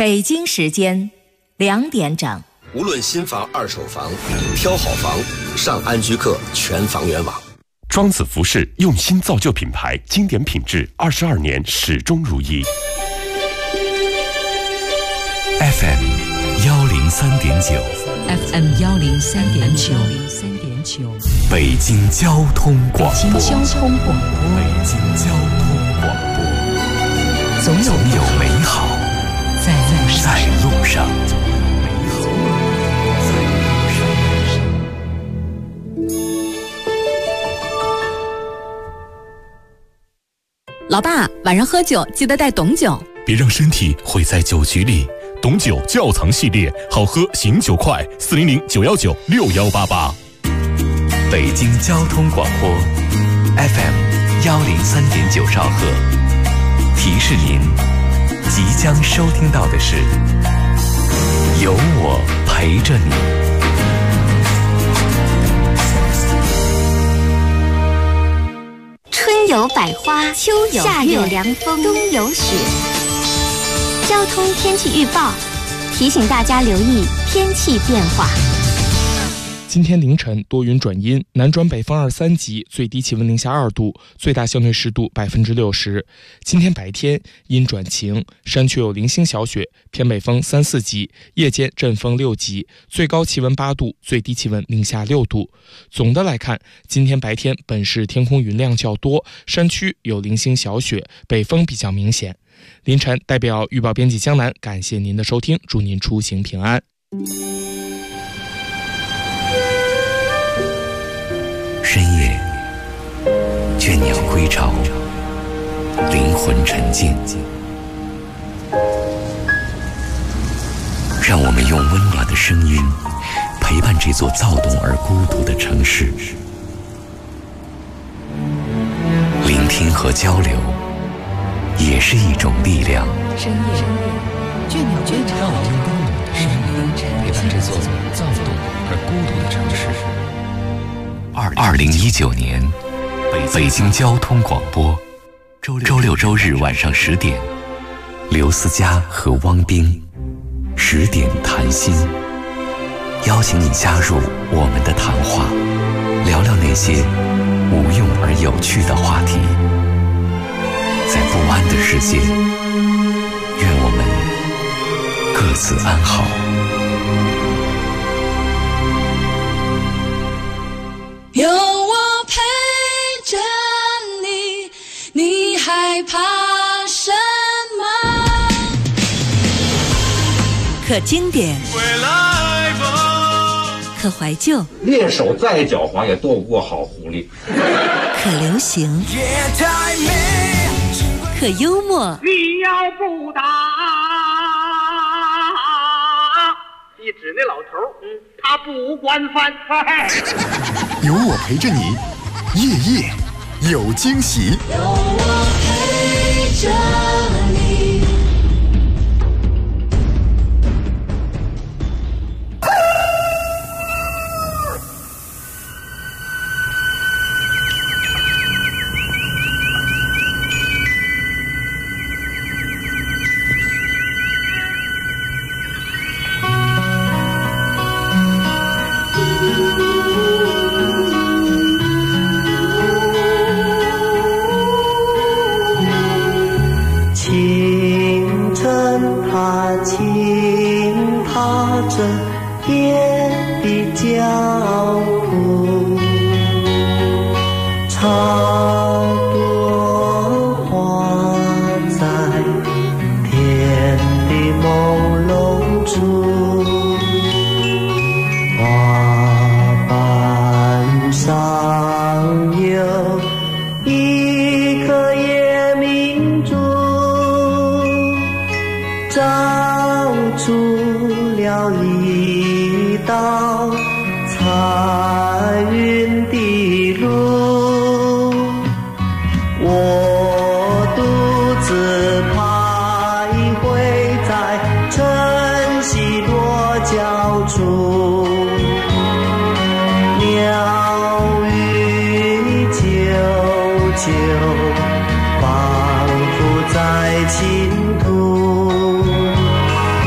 北京时间2点整。 无论新房、二手房，挑好房上安居客全房源网。 庄子服饰用心造就品牌，经典品质，22年始终如一。 FM 103.9 FM 103.9 北京交通广播。 北京交通广播。 北京交通广播。总有美好在路上。 老爸，晚上喝酒记得带董酒， 别让身体毁在酒局里。董酒窖藏系列，好喝醒酒快，400-919-6188。北京交通广播 FM 103.9兆赫，提示您即将收听到的是有我陪着你。 春有百花，秋有夏有凉风，冬有雪。交通天气预报提醒大家留意天气变化。 今天凌晨多云转阴，南转北风2、3级，最低气温零下2度，最大相对湿度60%。今天白天阴转晴，山区有零星小雪，偏北风3、4级，夜间阵风6级，最高气温8度，最低气温零下6度。总的来看，今天白天本市天空云量较多，山区有零星小雪，北风比较明显。凌晨代表预报编辑江南感谢您的收听，祝您出行平安。 深夜，倦鸟归巢，灵魂沉静。让我们用温暖的声音陪伴这座躁动而孤独的城市，聆听和交流也是一种力量。 深夜，倦鸟归巢，让我们用温暖的声音陪伴这座躁动而孤独的城市。 2019年，北京交通广播，周六周日晚上10点，刘思佳和汪冰10点谈心，邀请你加入我们的谈话，聊聊那些无用而有趣的话题。在不安的世界，愿我们各自安好。 有我陪着你，你害怕什么？ 可经典，可怀旧， 猎手再狡猾也斗不过好狐狸。 可流行，可幽默。 你要不打，一指那老头，他不惯犯。 有我陪着你，夜夜有惊喜。 有我陪着你。 仿佛在倾吐。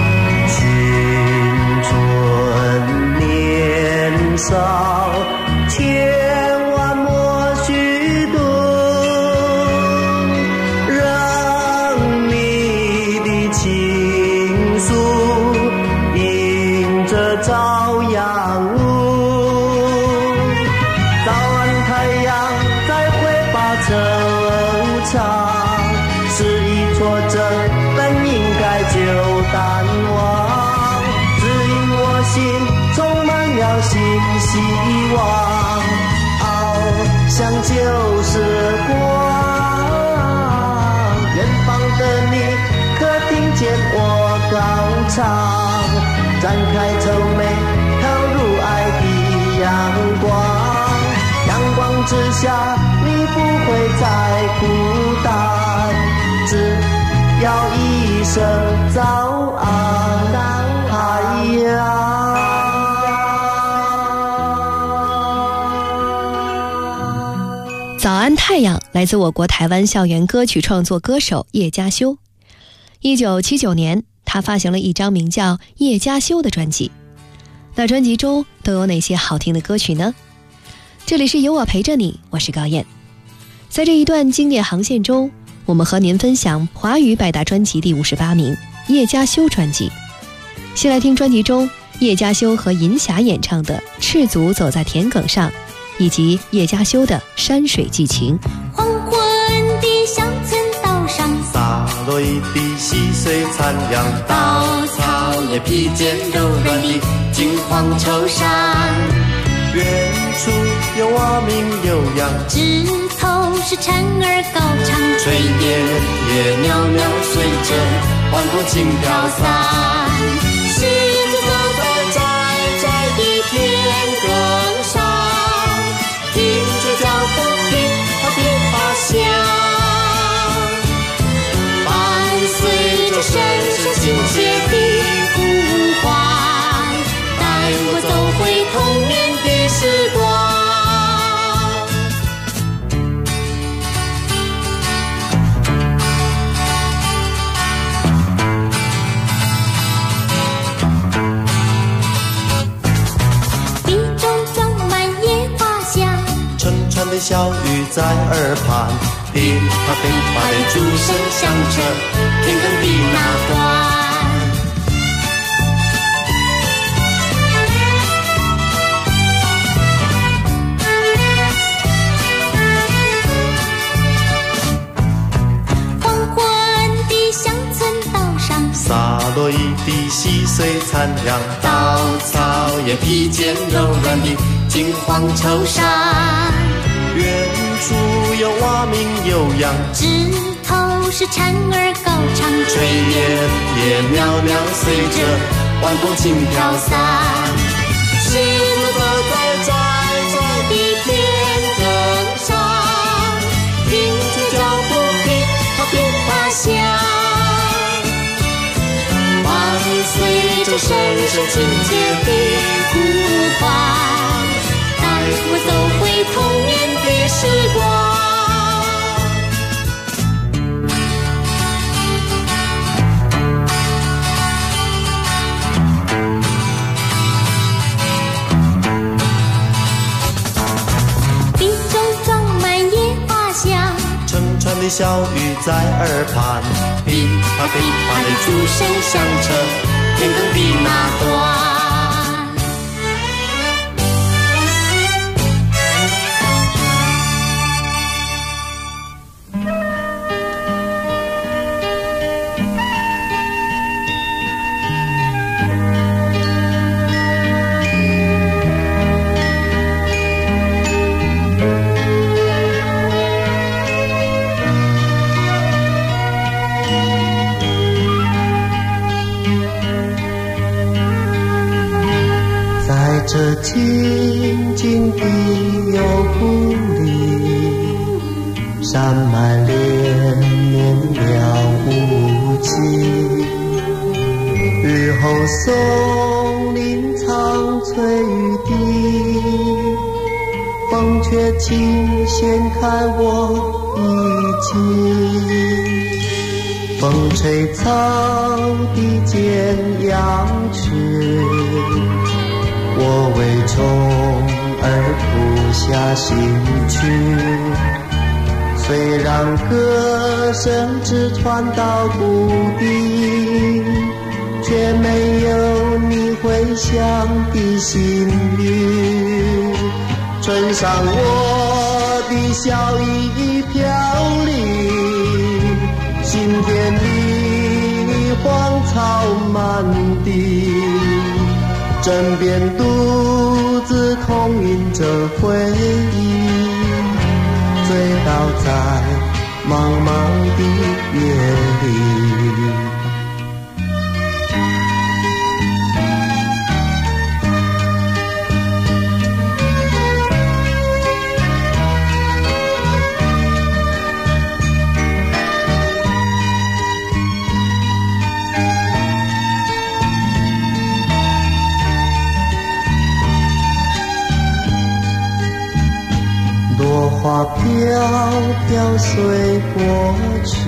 旧时光，远方的你可听见我高唱，展开愁眉投入爱的阳光，阳光之下你不会再孤单，只要一声早安，太阳。 早安太阳来自我国台湾校园歌曲创作歌手叶佳修。1979年，他发行了一张名叫《叶佳修》的专辑。那专辑中都有哪些好听的歌曲呢？这里是有我陪着你，我是高燕。在这一段经典航线中，我们和您分享华语百大专辑第58名叶佳修专辑。先来听专辑中叶佳修和银霞演唱的《赤足走在田埂上》，以及叶佳修的《山水寄情》。 黄昏的乡村道上， 洒落一地细碎残阳， 稻草也披肩柔软的金黄绸衫。 远处有蛙鸣悠扬， 枝头是蝉儿高唱， 炊烟也袅袅随着晚风轻飘散。 狮子走在窄窄的田埂上，听着脚步噼啪噼啪响，伴随着深深亲切的呼唤，带我走回童年的时光。 地中装满野花香，沉沉的小雨在耳畔，噼啪噼啪的竹声响彻田埂的那端。洒落一地细碎残阳， 稻草也披肩柔软的金黄绸衫。 远处有蛙鸣悠扬， 枝头是蝉儿高唱， 炊烟也袅袅随着晚风轻飘散。 狮子走在窄窄的田埂上，听着脚步噼啪噼啪响，随着深深亲切的呼唤，带我走回童年的时光。地中装满野花香， 沉沉的小雨在耳畔， 噼啪噼啪的竹声响彻田埂的那端。 这静静的幽谷里，山脉连绵了无际，日后松林苍翠欲滴，风却轻掀开我衣襟，风吹草地间扬去，我为虫儿谱下行曲，虽然歌声只传到谷底，却没有你回响的心语。村上我的笑意飘零，心田里荒草满地，枕边独自空吟着回忆， 醉倒在茫茫的夜里。落花飘飘随过去，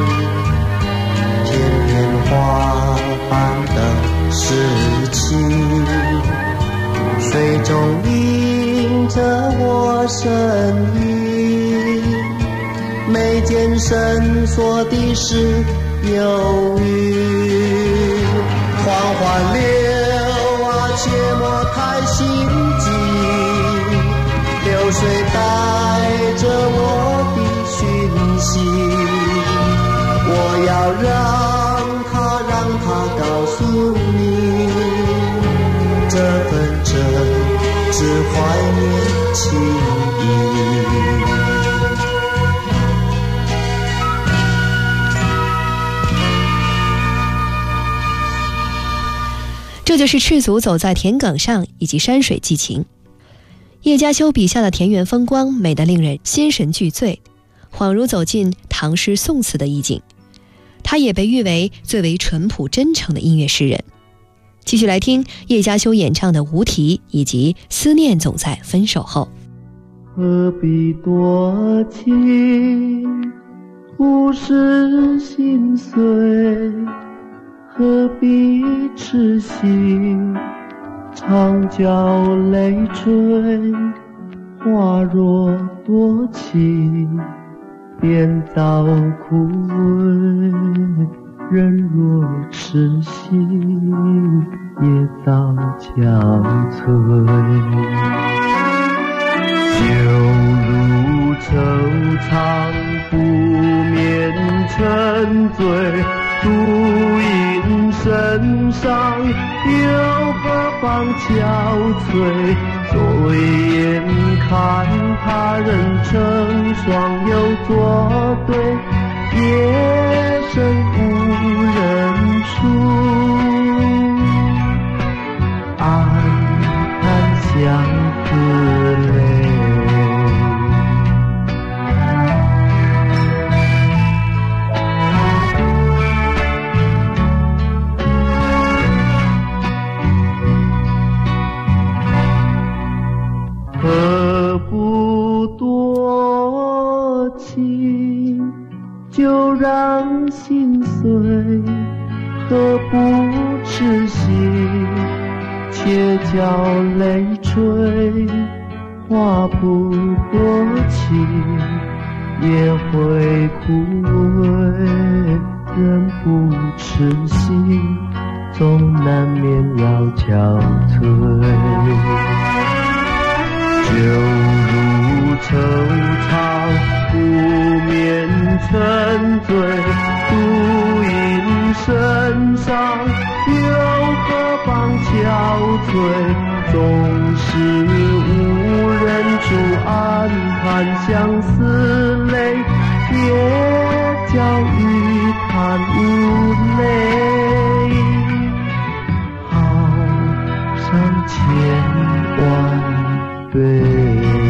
片片花瓣的诗情，水中映着我身影，眉间深锁的是忧郁，缓缓流啊，切莫太心急，流水带着我的讯息，我要让它告诉你，这份真挚怀念情谊。 这就是赤足走在田埂上以及山水寄情。叶嘉修笔下的田园风光美得令人心神俱醉，恍如走进唐诗宋词的意境。他也被誉为最为淳朴真诚的音乐诗人。继续来听叶嘉修演唱的《无题》以及《思念总在分手后》。 何必多情，不是心碎，何必痴心，长教泪垂，花若多情，便早枯萎，人若痴心，也早憔悴。就如惆怅不眠沉醉，独饮身上又何妨憔悴，昨眼看他人成双又作对，夜深无人处，暗淡相思泪。何不多情，就让心碎，何不痴心，且叫泪垂，花不多情，也会枯萎，人不痴心，总难免要憔悴。就如惆怅不眠沉醉，独饮身上又何妨憔悴，总是无人处，暗叹相思泪，也叫欲叹无泪，好伤千万对。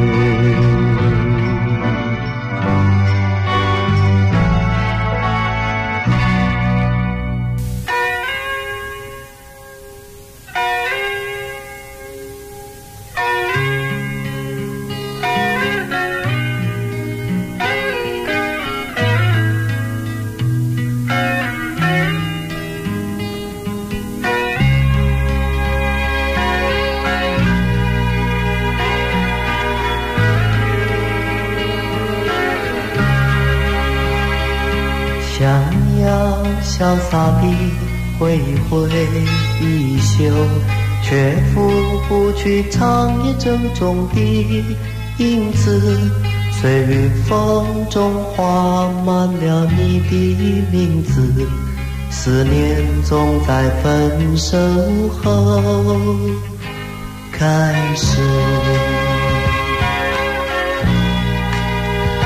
想要潇洒地挥挥衣袖，却拂不去长夜正中的影子，随云风中画满了你的名字，思念总在分手后开始。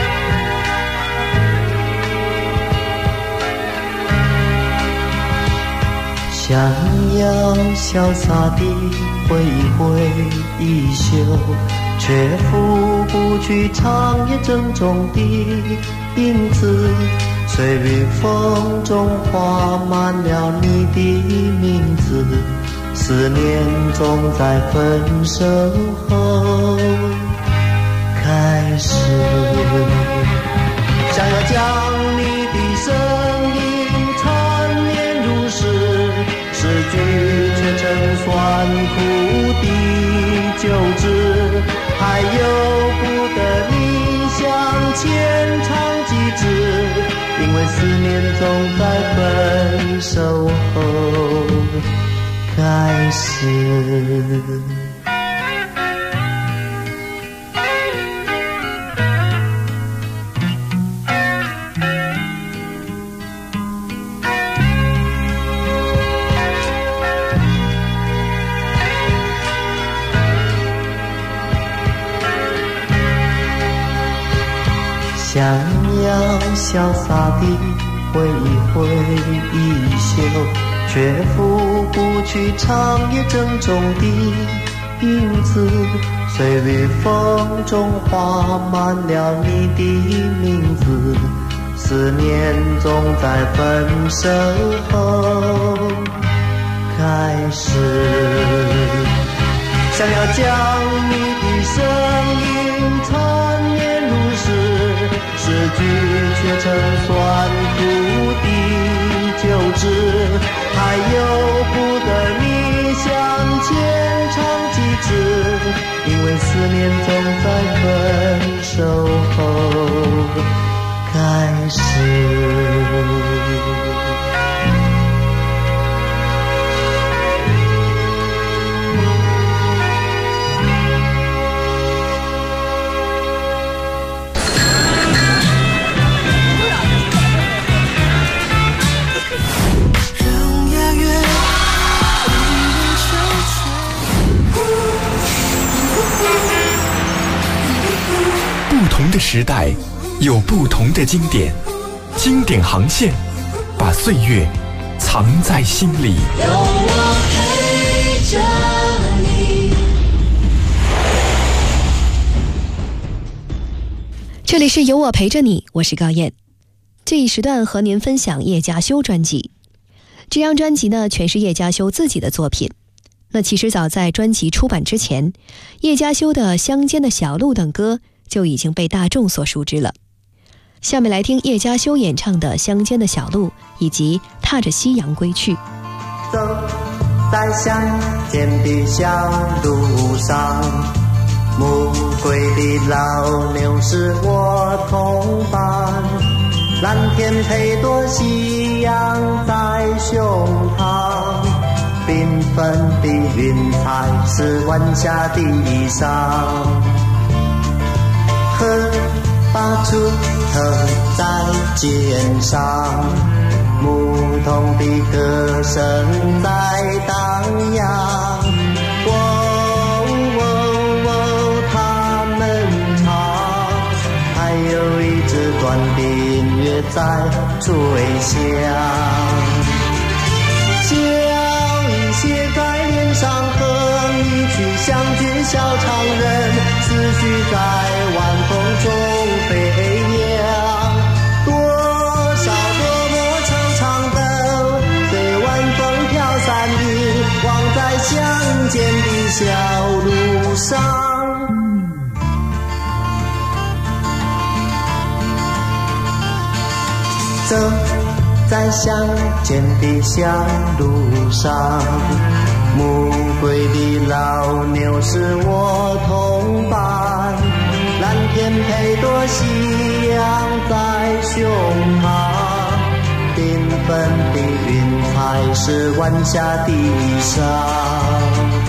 想要潇洒地挥一挥衣袖，却拂不去长夜郑重的影子。随绿风中画满了你的名字，思念总在分手后开始。想要将你的声音缠绵入诗，诗句却成酸苦的酒汁，还由不得你向前唱几支，因为思念总在分手后开始。想要潇洒地挥一挥衣袖，却拂不去长夜郑重的影子。随绿风中画满了你的名字，思念总在分手后开始。想要将你的声音缠绵入诗，诗句却成酸苦的酒汁，还由不得你向前唱几支，因为思念总在分手后开始。 不同的时代有不同的经典，经典航线把岁月藏在心里。 有我陪着你。 这里是有我陪着你，我是高燕。这一时段和您分享叶嘉修专辑。这张专辑呢，全是叶嘉修自己的作品。那其实早在专辑出版之前，叶嘉修的《乡间的小路》等歌就已经被大众所熟知了。下面来听叶嘉修演唱的《乡间的小路》以及《踏着夕阳归去》。 走在乡间的小路上，暮归的老牛是我同伴，蓝天配朵夕阳在胸膛，缤纷的云彩是晚霞的衣裳，河发出头在肩上，牧童的歌声在荡漾，他们唱，还有一支短的音乐在吹响，笑意写在脸上，哼一曲乡军小唱人，思绪在晚风中飞扬，多少多么长长的随晚风飘散的，望在乡间的小路上。走在乡间的小路上，暮归的老牛是我同伴，蓝天配朵夕阳在胸膛，缤纷的云彩是晚霞的衣裳。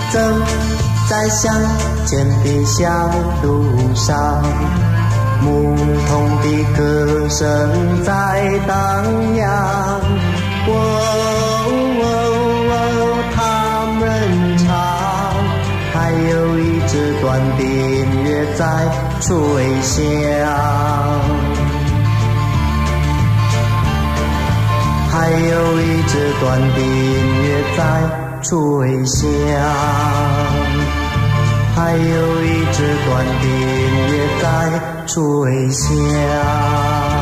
走在乡间的小路上，牧童的歌声在荡漾。他们唱，还有一支短笛乐在吹响，还有一支短笛乐在吹响，还有一支短笛乐在吹响。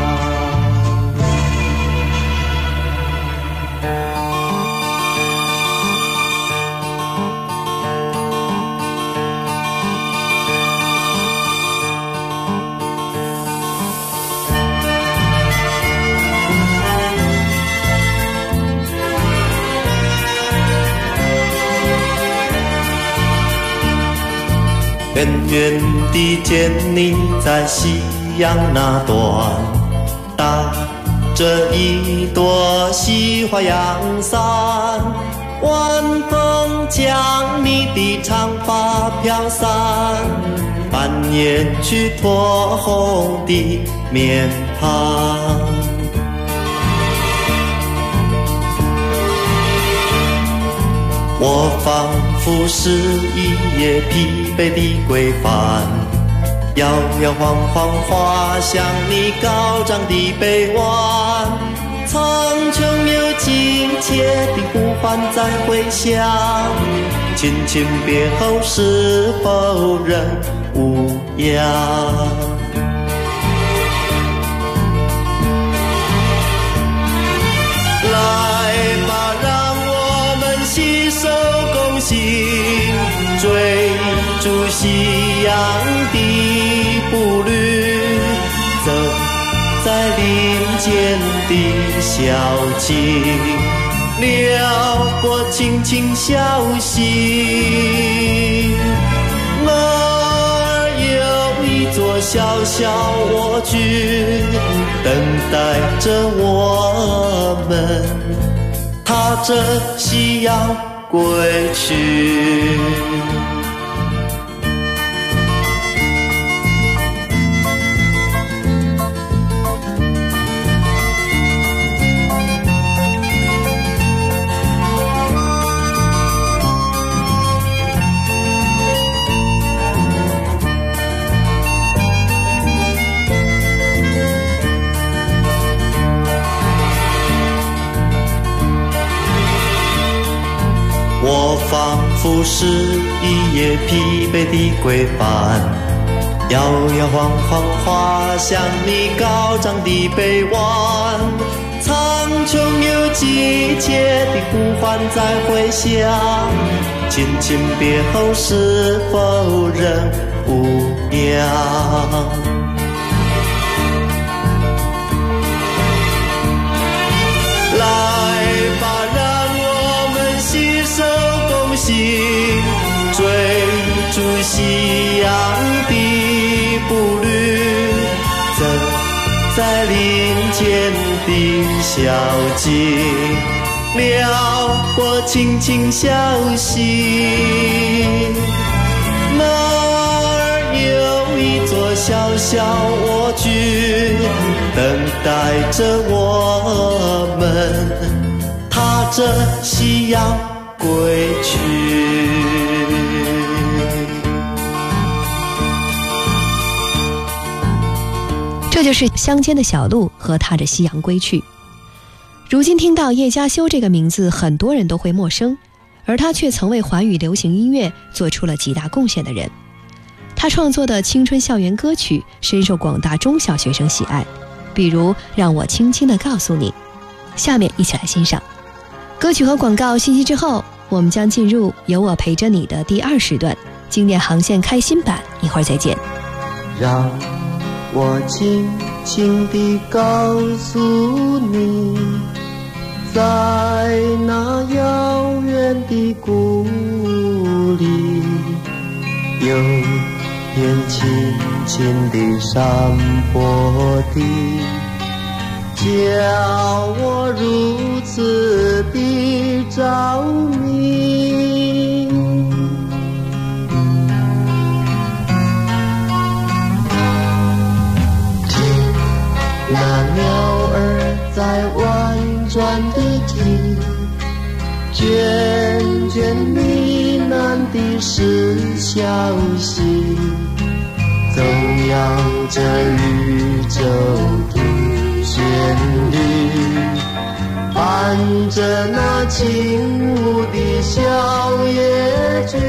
远远地见你在夕阳那端，打着一朵西花阳伞，晚风将你的长发飘散，半夜去驮红的面庞。我仿佛是一叶疲惫的归帆，摇摇晃晃滑向你高涨的北湾，苍穹有急切的呼唤在回响，亲亲别后是否仍无恙？来吧，让我们携手共行，追逐夕阳的步履，走在林间的小径，撩拨轻轻小溪。那儿有一座小小蜗居，等待着我们踏着夕阳归去。我仿佛是一叶疲惫的归帆，摇摇晃晃滑向你高涨的北湾，苍穹有急切的呼唤在回响，亲亲别后是否仍无恙？追逐夕阳的步履，走在林间的小径，撩拨轻轻小溪。那儿有一座小小蜗居，等待着我们踏着夕阳归去。 这就是乡间的小路和踏着夕阳归去。如今听到叶嘉修这个名字，很多人都会陌生，而他却曾为华语流行音乐做出了极大贡献的人。他创作的青春校园歌曲深受广大中小学生喜爱，比如《让我轻轻地告诉你》。下面一起来欣赏歌曲和广告信息之后，我们将进入有我陪着你的第2时段经典航线开心版，一会儿再见。 让我轻轻地告诉你，在那遥远的故里，有片青青的山坡地，叫我如此的着迷。 呢喃的是消息，奏扬着宇宙的旋律，伴着那轻舞的小夜曲。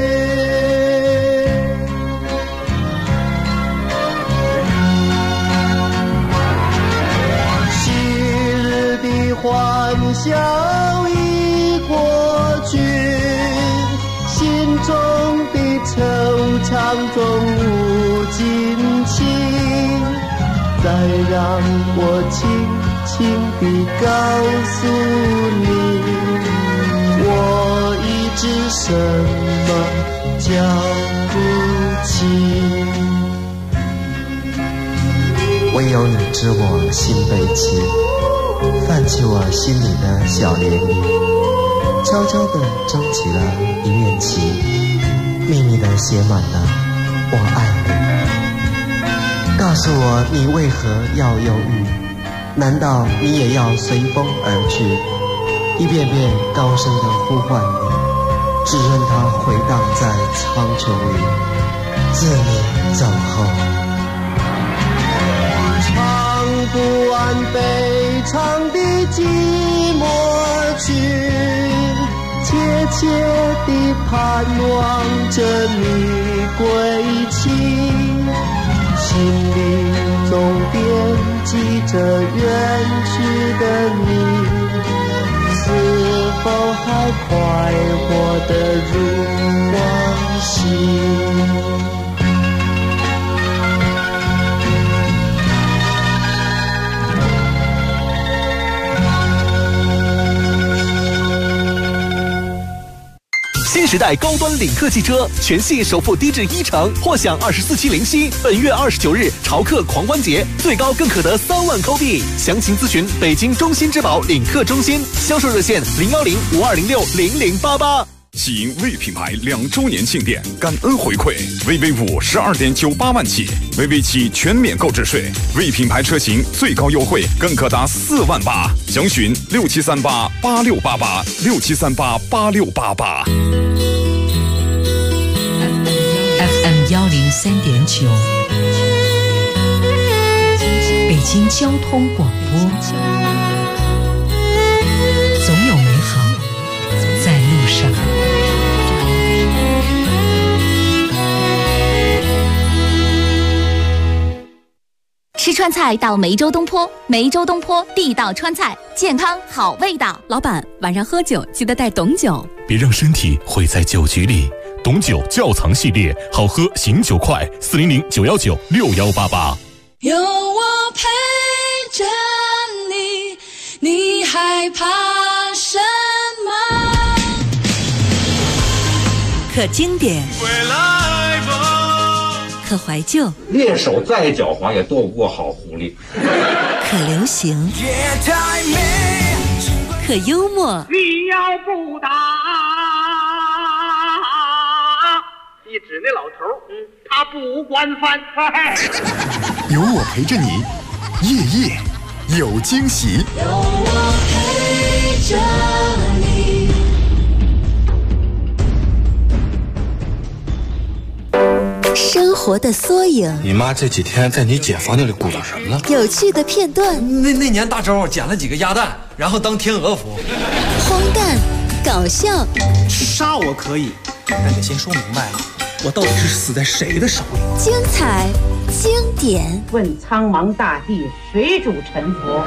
昔日的欢笑已过去，心中的惆怅中无尽情，再让我轻轻地告诉你，我已知什么叫不情。唯有你知我心悲戚，泛起我心里的小涟漪，悄悄地蒸起了一面旗，秘密地写满了我爱你。告诉我你为何要忧郁？难道你也要随风而去？一遍遍高声地呼唤你，只任它回荡在苍穹里，自你走后。唱不完悲长的寂寞曲，切切地盼望着你归期，心里总惦记着远去的你，是否还快活得如往昔？ 新时代高端领克汽车全系首付低至10%，或享24期零息。本月29日潮客狂欢节，最高更可得3万扣币。详情咨询北京中心之宝领克中心，销售热线010-5206-0088。 喜迎魏品牌2周年庆典，感恩回馈，VV5 12.98万起，VV7全免购置税，魏品牌车型最高优惠更可达4万8，详询67388688，67388688。 FM 103.9，北京交通广播，总有美好在路上。 吃川菜到梅州东坡，梅州东坡地道川菜，健康好味道。 老板，晚上喝酒记得带董酒， 别让身体毁在酒局里。董酒窖藏系列，好喝醒酒快，400-919-6188。 有我陪着你，你害怕什么？ 可经典，可怀旧， 猎手再狡猾也斗不过好狐狸。 可流行，可幽默。 你要不打，一指那老头，他不惯犯。 有我陪着你，夜夜有惊喜。 有我陪着你。 生活的缩影。 你妈这几天在你姐房间里鼓捣什么呢？ 有趣的片段。 那年大周捡了几个鸭蛋，然后当天鹅服。 荒诞，搞笑。 杀我可以，但得先说明白了，我到底是死在谁的手里？ 精彩，经典。 问苍茫大地，谁主沉浮？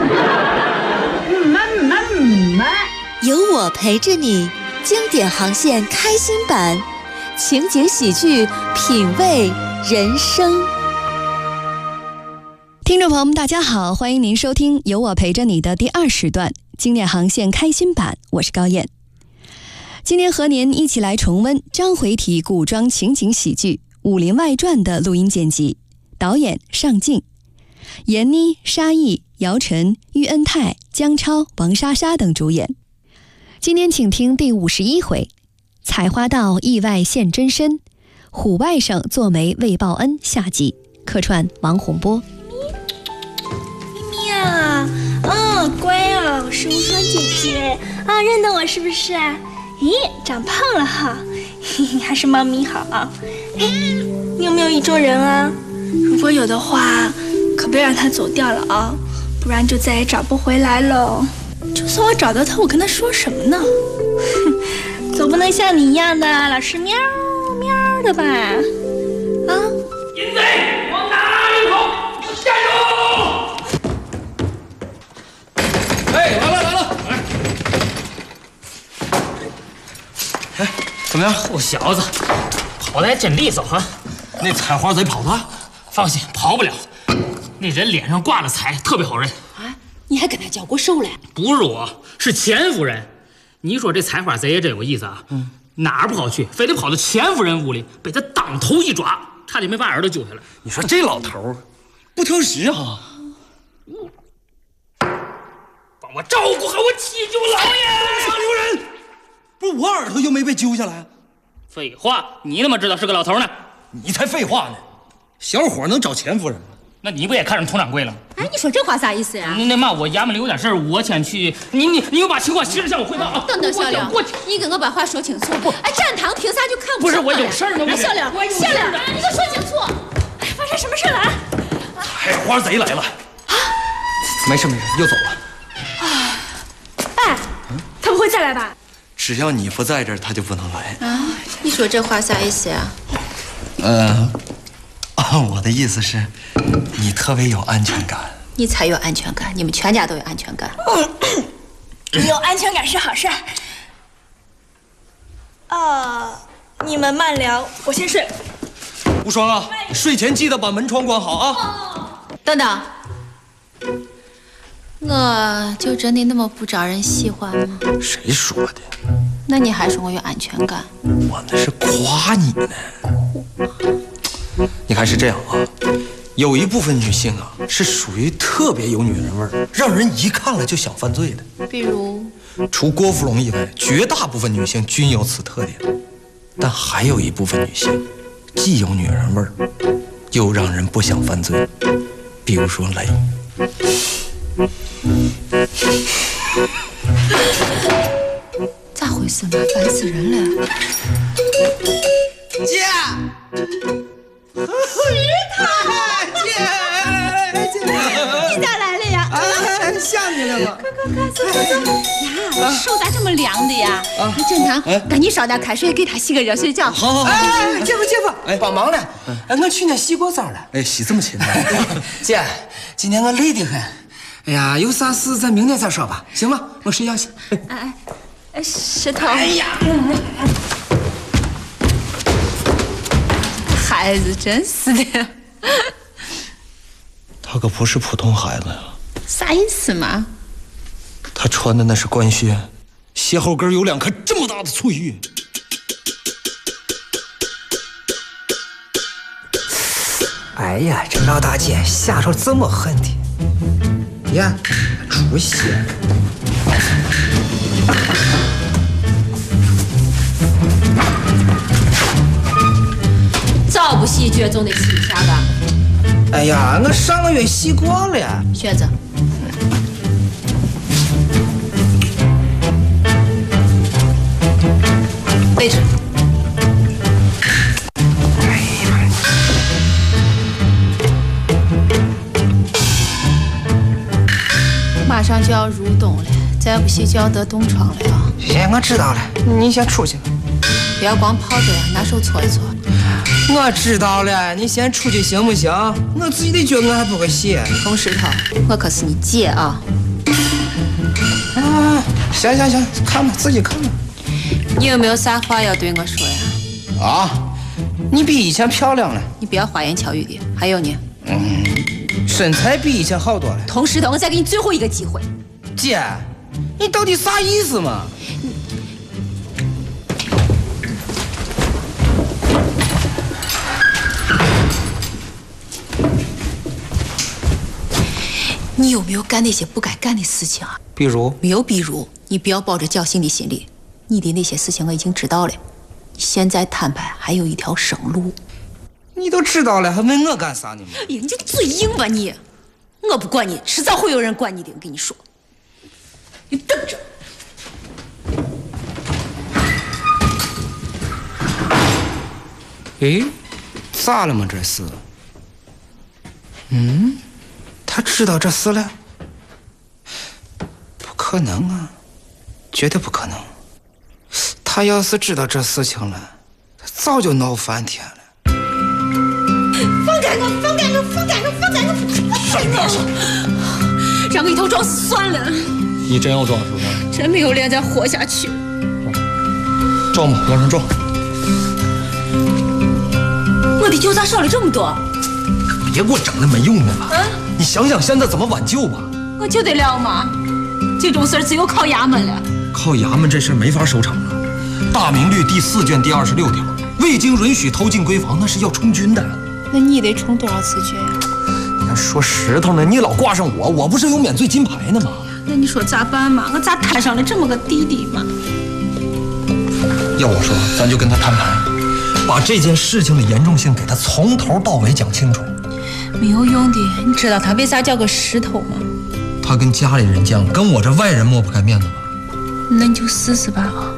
有我陪着你，经典航线开心版。情景喜剧，品味人生。 听众朋友们，大家好，欢迎您收听《有我陪着你》的第2时段经典航线开心版，我是高燕。今天和您一起来重温章回体古装情景喜剧《武林外传》的录音剪辑，导演尚敬，闫妮、沙溢、姚晨、喻恩泰、姜超、王莎莎等主演。今天请听第51回，采花道意外现真身，虎外甥做媒为报恩下集，客串王洪波。 咪咪啊，乖啊，我是无双姐姐啊，认得我是不是？ 咦，长胖了哈，嘿嘿，还是猫咪好啊。哎，你有没有意中人啊？如果有的话，可别让他走掉了啊，不然就再也找不回来了。就算我找到他，我跟他说什么呢？哼，总不能像你一样的老是喵喵的吧？啊！ 淫贼，往哪里跑？站住！ 哎，来了！哎，怎么样？ 臭小子，跑得还真利索哈！ 那采花贼跑了？ 放心，跑不了。那人脸上挂了彩，特别好认。 啊，你还跟他交过手了？ 不是我，是钱夫人。你说这采花贼也真有意思啊！哪儿不好去，非得跑到钱夫人屋里，被他当头一抓，差点没把耳朵揪下来。 你说这老头不挑食啊！ 帮我照顾好我七舅老爷！ 小女人，不是我耳朵又没被揪下来。 废话，你怎么知道是个老头呢？ 你才废话呢！小伙能找钱夫人吗？ 那你不也看上佟掌柜了吗？ 哎，你说这话啥意思呀？ 那嘛，我衙门里有点事儿，我先去。你又把情况实时向我汇报啊！ 等等，小刘，你跟我把话说清楚。不，哎，展堂凭啥就看不上？ 不是我有事儿呢。 哎，小刘，你给我说清楚。哎，发生什么事了？ 采花贼来了。啊！没事，又走了。 啊！哎，他不会再来吧？ 只要你不在这儿，他就不能来。 啊！你说这话啥意思呀？ 我的意思是，你特别有安全感。 你才有安全感，你们全家都有安全感。 有安全感是好事。你们慢聊，我先睡。 无双啊，睡前记得把门窗关好啊。 等等，我就真的那么不招人喜欢吗？ 谁说的？ 那你还说我有安全感？ 我那是夸你呢。你看是这样啊，有一部分女性啊是属于特别有女人味儿，让人一看了就想犯罪的。 比如， 除郭芙蓉以外，绝大部分女性均有此特点。但还有一部分女性，既有女人味儿，又让人不想犯罪。比如说雷。 咋回事嘛？烦死人了！ 姐。 是他， 姐， 你咋来了呀？ 想你了吗？ 快，呀，手咋这么凉的呀？正堂，赶紧烧点开水给他洗个热水澡。 好。 姐夫，帮忙了。我去年洗过澡了。 哎，洗这么勤呢？ 姐，今天我累得很。哎呀，有啥事咱明天再说吧，行吗？我睡觉去。 石头。 哎呀。 孩子真是的， 他可不是普通孩子呀。 啥意思嘛？ 他穿的那是官靴，鞋后跟有2颗这么大的翠玉。 哎呀，这老大姐下手这么狠的，呀，出息！ 早不洗脚总得洗一下吧？ 哎呀，我上个月洗过了。 靴子。位置。马上就要入冬了，再不洗就要得冻疮了呀。 哎，我知道了，你先出去。 不要光泡着呀，拿手搓一搓。 我知道了，你先出去行不行？我自己的脚我还不会洗。 洪石头，我可是你姐啊！ 行，看吧，自己看吧。 你有没有啥话要对我说呀？ 啊，你比以前漂亮了。 你不要花言巧语的。还有呢？ 身材比以前好多了。 洪石头，我再给你最后一个机会。 姐，你到底啥意思嘛？ 你有没有干那些不该干的事情啊？ 比如？ 没有比如，你不要抱着侥幸的心理。你的那些事情我已经知道了，现在摊牌还有一条生路。 你都知道了，还问我干啥呢？ 哎呀，你这嘴硬吧你！我不管你，迟早会有人管你的。我跟你说，你等着。 哎，咋了嘛这是？他知道这事了？不可能啊，绝对不可能。他要是知道这事情了，他早就闹翻天了。 放开我！放开我！放开我！放开我！ 上边上！ 让我一头撞死算了。 你真要撞是不是？ 真没有脸再活下去。 撞吧，往上撞。 我的酒咋少了这么多？ 别给我整那没用的了。你想想现在怎么挽救吧？ 我救得了吗？这种事儿只有靠衙门了。 靠衙门这事没法收场了。大明律第4卷第26条，未经允许偷进闺房，那是要充军的。 那你得充多少次军呀？ 你还说石头呢？你老挂上我，我不是有免罪金牌呢吗？ 那你说咋办嘛？我咋摊上了这么个弟弟嘛？ 要我说，咱就跟他摊牌，把这件事情的严重性给他从头到尾讲清楚。 没有用的，你知道他为啥叫个石头吗？ 他跟家里人犟，跟我这外人抹不开面子吧？ 那你就试试吧啊！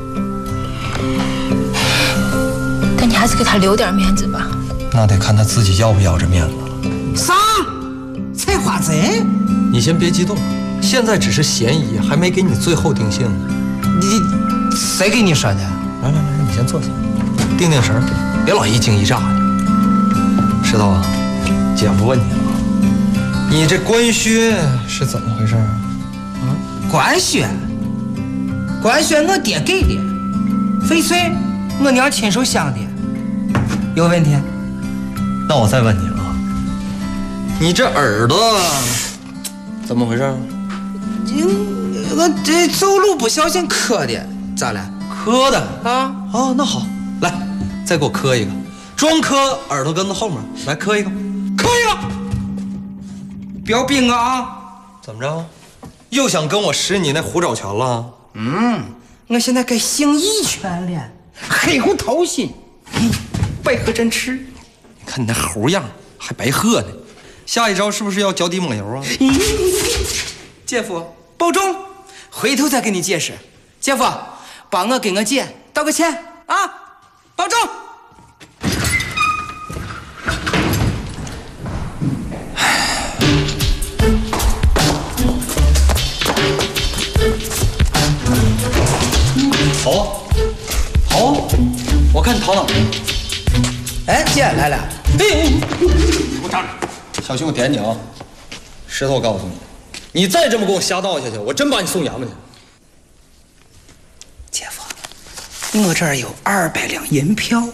但你还是给他留点面子吧。 那得看他自己要不要这面子了。 啥？采花贼？ 你先别激动，现在只是嫌疑，还没给你最后定性呢。 你谁给你说的？ 来，你先坐下，定定神，别老一惊一乍的。石头啊，姐夫问你啊，你这官靴是怎么回事啊？ 官靴？官靴我爹给的，翡翠我娘亲手镶的，有问题？ 那我再问你啊，你这耳朵怎么回事？ 我这走路不小心磕的，咋了？ 磕的啊？哦，那好，来，再给我磕一个，专磕耳朵根子后面，来磕一个， 磕一个，不要逼我啊！ 怎么着？又想跟我使你那胡爪拳了？ 我现在该行一拳了，黑虎掏心，白鹤振翅。 你看你那猴样，还白鹤呢。下一招是不是要脚底抹油啊？ 姐夫，保重，回头再跟你解释。姐夫，帮我给我姐道个歉啊，保重。 好，我看你逃哪？ 哎，姐来了。 给我站着！小心我点你啊！石头，我告诉你，你再这么跟我瞎闹下去，我真把你送衙门去。 姐夫，我这儿有200两银票。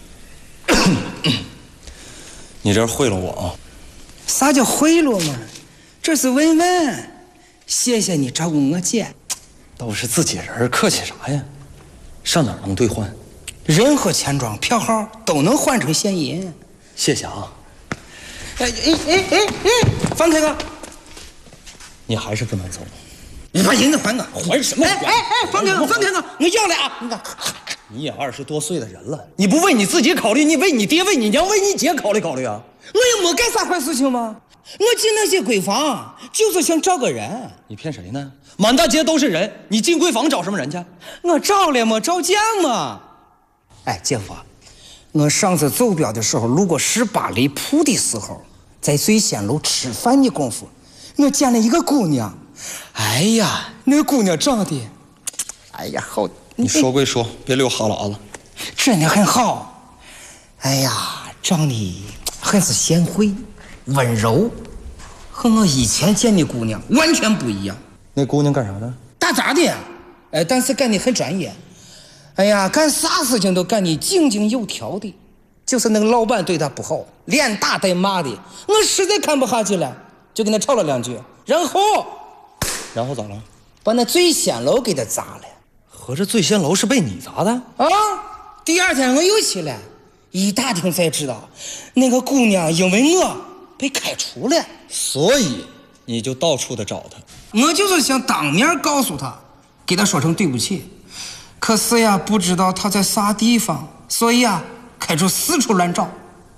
你这贿赂我啊？ 啥叫贿赂嘛？这是问问。谢谢你照顾我姐。 都是自己人，客气啥呀？上哪儿能兑换？ 任何钱庄票号都能换成现银。 谢谢啊！ 哎，放开我！ 你还是不能走。 你把银子还我！ 还什么还？ 哎，放开我！我要了啊！ 你也20多岁的人了，你不为你自己考虑，你为你爹、为你娘、为你姐考虑考虑啊！ 我又没干啥坏事情吗？我进那些闺房就是想找个人。 你骗谁呢？满大街都是人，你进闺房找什么人去？ 我找了嘛，找见嘛。哎，姐夫，我上次走镖的时候，路过18里铺的时候，在醉仙楼吃饭的功夫，我见了一个姑娘。哎呀，那姑娘长得，哎呀好。 你说归说，别流哈喇子。 真的很好。哎呀，长得很是贤惠、温柔，和我以前见的姑娘完全不一样。 那姑娘干啥呢？ 打杂的，哎，但是干得很专业。哎呀，干啥事情都干得井井有条的。就是那个老板对他不好，连打带骂的，我实在看不下去了，就跟他吵了2句，然后咋了？ 把那醉仙楼给他砸了。 合着醉仙楼是被你砸的啊？第2天我又去了，一打听才知道，那个姑娘因为我被开除了， 所以你就到处的找她。 我就是想当面告诉她，给她说声对不起。可是呀，不知道她在啥地方，所以啊，开始四处乱找。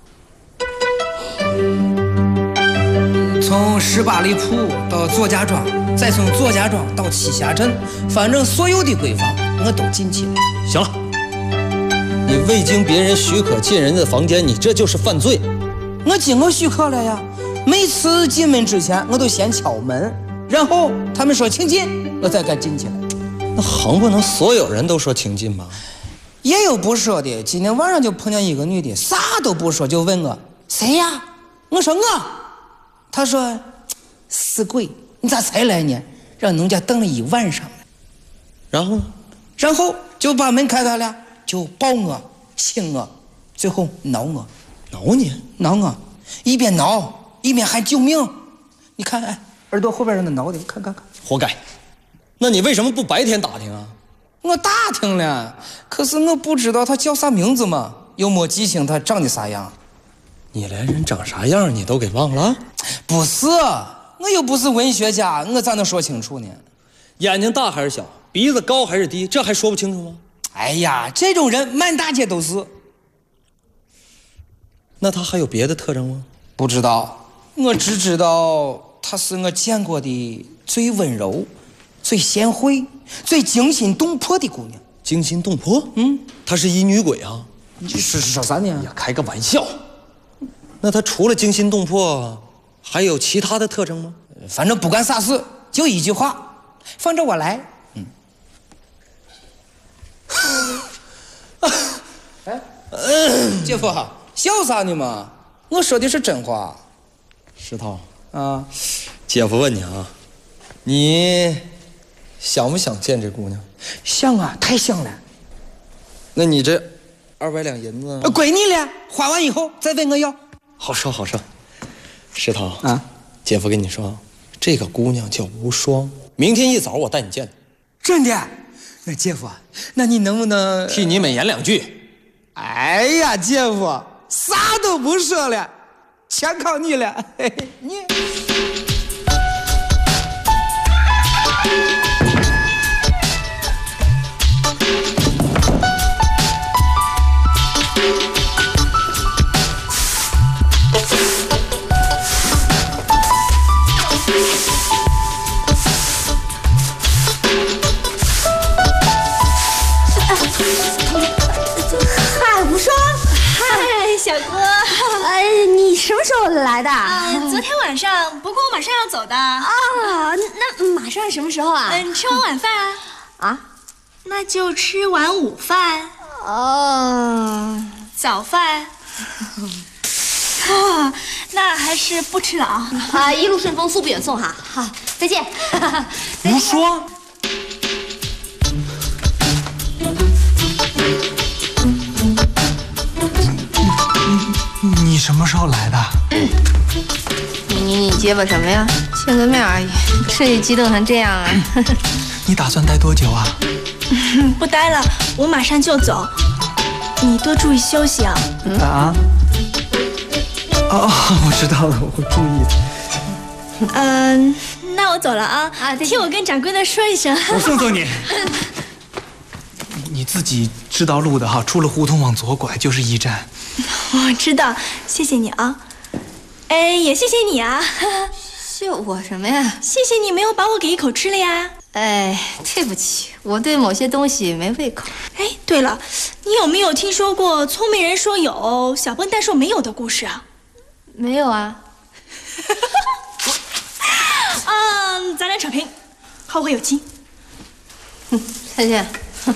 从18里铺到左家庄，再从左家庄到栖霞镇，反正所有的闺房我都进去了。 行了，你未经别人许可进人的房间，你这就是犯罪。 我经过许可了呀，每次进门之前我都先敲门，然后他们说请进，我才敢进去了。 那横不能所有人都说请进吧？ 也有不说的。今天晚上就碰见一个女的，啥都不说就问我谁呀？我说我。她说死鬼，你咋才来呢？让农家等了一晚上了。 然后呢？ 然后就把门开开了，就抱我、亲我，最后挠我。 挠你？ 挠我，一边挠一边喊救命。你看，哎，耳朵后边让他挠的，看看看。 活该。那你为什么不白天打听啊？ 我打听了，可是我不知道他叫啥名字嘛，又没记清他长得啥样。 你连人长啥样你都给忘了？ 不是，我又不是文学家，我咋能说清楚呢？ 眼睛大还是小？鼻子高还是低？这还说不清楚吗？ 哎呀，这种人满大街都是。 那他还有别的特征吗？ 不知道，我只知道她是我见过的最温柔、最贤惠、最惊心动魄的姑娘。 惊心动魄？她是一女鬼啊？ 你是说啥呢？ 呀，开个玩笑。那她除了惊心动魄，还有其他的特征吗？ 反正不干啥事，就一句话，放着我来。姐夫，笑啥呢嘛？我说的是真话。 石头啊， 姐夫问你啊，你想不想见这姑娘？ 想啊，太想了。 那你这200两银子， 归你了，花完以后再问我要。 好说好说。石头啊， 姐夫跟你说，这个姑娘叫无双，明天一早我带你见她。 真的？那姐夫，那你能不能替你美言2句？ 哎呀，姐夫，啥都不说了，全靠你了。嘿嘿，你。 小哥， 你什么时候来的？ 昨天晚上，不过我马上要走的。 啊，那马上什么时候啊？ 吃完晚饭啊？ 那就吃完午饭。 哦， 早饭。那还是不吃了啊！ 一路顺风，速不远送哈。好，再见。 无双。你什么时候来的？ 你结巴什么呀？见个面而已，至于激动成这样啊？ 你打算待多久啊？ 不待了，我马上就走。你多注意休息啊。 啊？哦，我知道了，我会注意的。那我走了啊！替我跟掌柜的说一声。 我送送你。你自己知道路的哈，出了胡同往左拐就是驿站。 我知道，谢谢你啊。哎，也谢谢你啊。 谢我什么呀？ 谢谢你没有把我给一口吃了呀。 哎，对不起，我对某些东西没胃口。 哎，对了，你有没有听说过聪明人说有，小笨蛋说没有的故事啊？ 没有啊。 咱俩扯平，后会有期。 再见。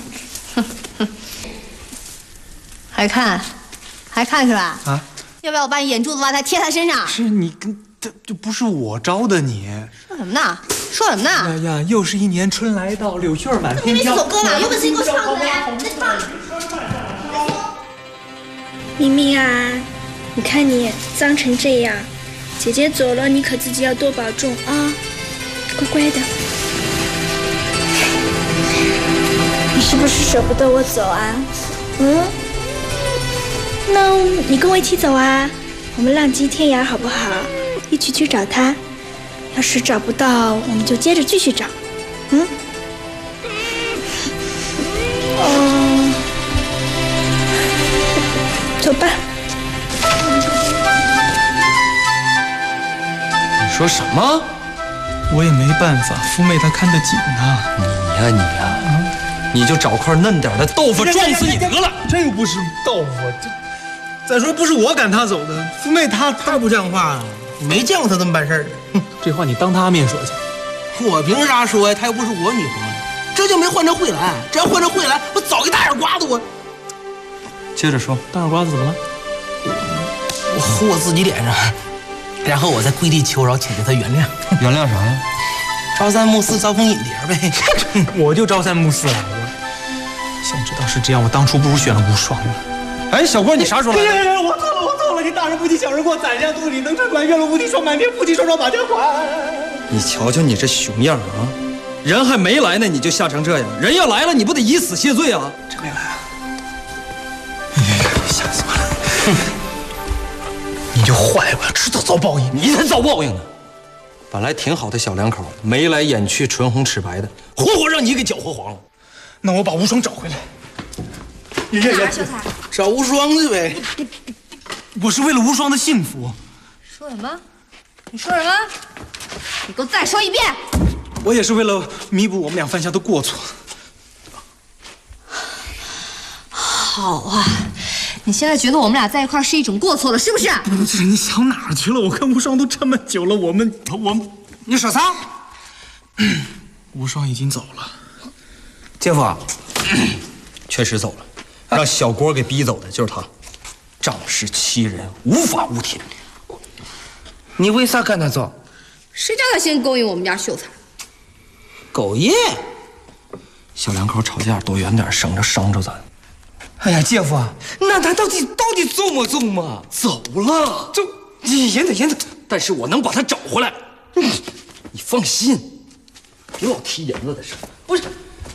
还看是吧？ 啊！ 要不要我把你眼珠子挖开贴他身上？ 是你跟这不是我招的你。 说什么呢？说什么呢？ 哎呀，又是一年春来到，柳絮满天飘。 你没首歌呢，有本事你给我唱出来！你再唱。 明明啊，你看你脏成这样，姐姐走了，你可自己要多保重啊，乖乖的。你是不是舍不得我走啊？那你跟我一起走啊，我们浪迹天涯好不好？一起去找他，要是找不到，我们就接着继续找。走吧。 你说什么？ 我也没办法，福妹她看得紧呐。 你呀， 你就找块嫩点的豆腐撞死你得了。 这又不是豆腐，再说不是我赶他走的，福妹她不像话啊！你没见过她这么办事的。哼，这话你当她面说去。我凭啥说呀？她又不是我女朋友，这就没换成慧兰。这要换成慧兰，我早一大耳刮子我。 接着说， 大耳刮子怎么了？我呼我自己脸上，然后我再跪地求饶，请求她原谅。 原谅啥呀？ 朝三暮四，招蜂引蝶呗。我就朝三暮四了。我想知道是这样，我当初不如选了无双了。 哎，小郭，你啥时候来的？ 我错了！你大人不计小人过，宰相肚里能撑船，月落乌啼霜满天，夫妻双双把家还。 你瞧瞧你这熊样啊！人还没来呢，你就吓成这样。人要来了，你不得以死谢罪啊？ 真没来啊！吓死我了！哼！你就坏，我要迟早遭报应。 你才遭报应呢！本来挺好的小两口，眉来眼去，唇红齿白的，活活让你给搅和黄了。 那我把无双找回来。 哪秀才？ 找无双去呗。我是为了无双的幸福。 说什么？你说什么？你给我再说一遍！ 我也是为了弥补我们俩犯下的过错。 好啊，你现在觉得我们俩在一块是一种过错了，是不是？ 不是，你想哪儿去了？我跟无双都这么久了，我们， 你说啥？ 无双已经走了。 姐夫，确实走了，让小郭给逼走的就是他，仗势欺人，无法无天。 你为啥赶他走？ 谁叫他先勾引我们家秀才？ 狗爷， 小两口吵架躲远点，省着伤着咱。 哎呀，姐夫，那他到底走没走嘛？ 走了， 走，引子， 但是我能把他找回来。你放心，别老提银子的事。 不是，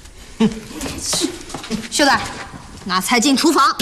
秀才，拿菜进厨房。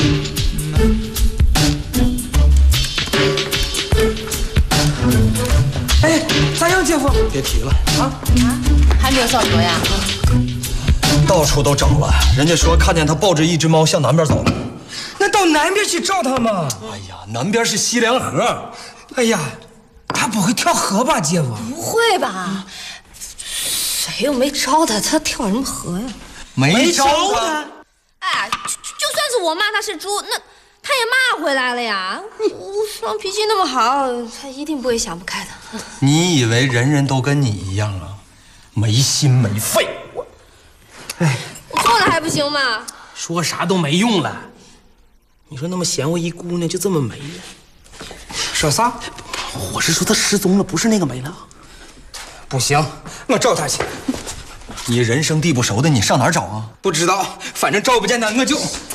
哎，咋样，姐夫？ 别提了啊！还没有扫除呀？ 到处都找了，人家说看见他抱着一只猫向南边走了。 那到南边去找他嘛？ 哎呀，南边是西凉河。 哎呀，他不会跳河吧，姐夫？ 不会吧？谁又没招他？他跳什么河呀？ 没招他。 哎，就算是我骂他是猪，那他也骂回来了呀。无双脾气那么好，他一定不会想不开的。 你以为人人都跟你一样啊？没心没肺。 哎， 我做的还不行吗？ 说啥都没用了。你说那么嫌我一姑娘就这么没了？ 说啥？ 我是说她失踪了，不是那个没了。 不行，我找她去。 你人生地不熟的，你上哪儿找啊？ 不知道，反正找不见她，我就。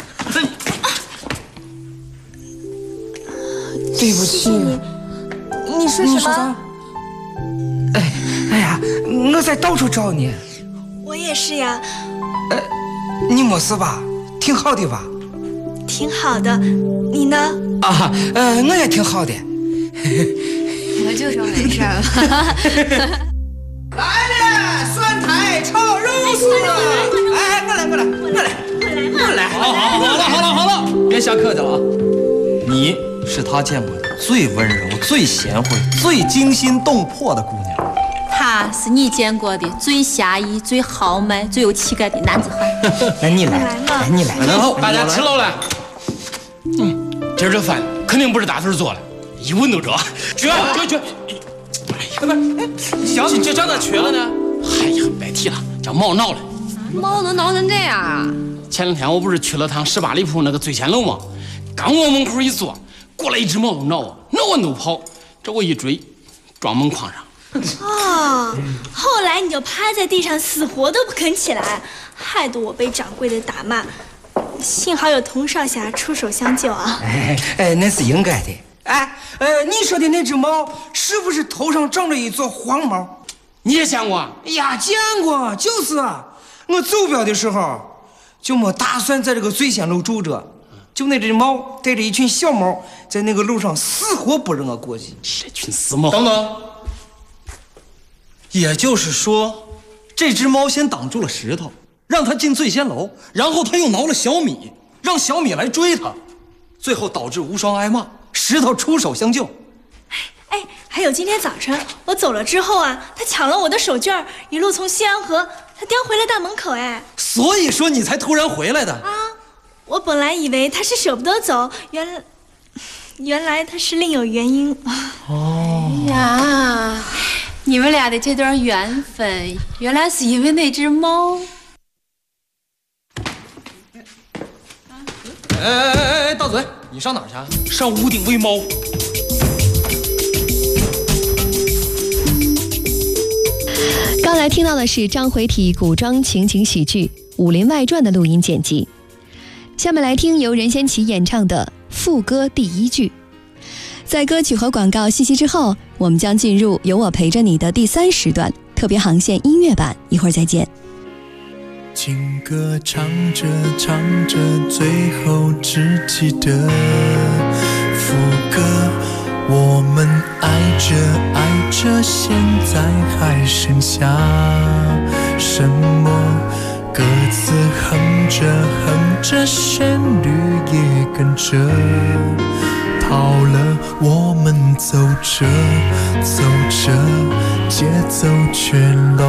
对不起。 你说什么？ 哎呀，我在到处找你。 我也是呀。 你没事吧？挺好的吧？ 挺好的，你呢？ 啊，我也挺好的。 我就说没事了。 来了，酸菜炒肉丝。哎，我来。 好了，别瞎客气了啊！你是他见过的最温柔、最贤惠、最惊心动魄的姑娘。 他是你见过的最侠义、最豪迈、最有气概的男子汉。 来，你来。 然后大家吃饱了。今儿这饭肯定不是大腿做的，一闻都知道。绝！哎呀，行，这长咋瘸了呢？哎呀，别提了，叫猫挠了。 猫能挠成这样啊？ 前两天我不是去了趟18里铺那个醉仙楼吗？刚往门口一坐，过来一只猫都挠我，挠完都跑。这我一追，撞门框上。 哦，后来你就趴在地上死活都不肯起来，害得我被掌柜的打骂。幸好有童少侠出手相救啊！ 那是应该的。你说的那只猫是不是头上长着一撮黄毛？ 你也见过？ 哎呀，见过，就是啊。我走镖的时候就没打算在这个醉仙楼住着，就那只猫带着一群小猫在那个路上死活不让我过去。 这群死猫！ 等等，也就是说，这只猫先挡住了石头，让他进醉仙楼，然后他又挠了小米，让小米来追他，最后导致无双挨骂，石头出手相救。 哎，还有今天早晨我走了之后啊，他抢了我的手绢，一路从西安河他叼回了大门口。哎， 是所以说你才突然回来的啊！我本来以为他是舍不得走，原来他是另有原因。 哦呀，你们俩的这段缘分，原来是因为那只猫。 哎，大嘴，你上哪儿去？ 上屋顶喂猫。 刚才听到的是章回体古装情景喜剧《武林外传》的录音剪辑。下面来听由任贤齐演唱的副歌第一句。在歌曲和广告信息之后，我们将进入有我陪着你的第3时段特别航线音乐版，一会儿再见。 情歌唱着唱着，最后只记得副歌。我们爱着爱着，现在还剩下什么？歌词哼着哼着，旋律也跟着跑了。我们走着走着，节奏却乱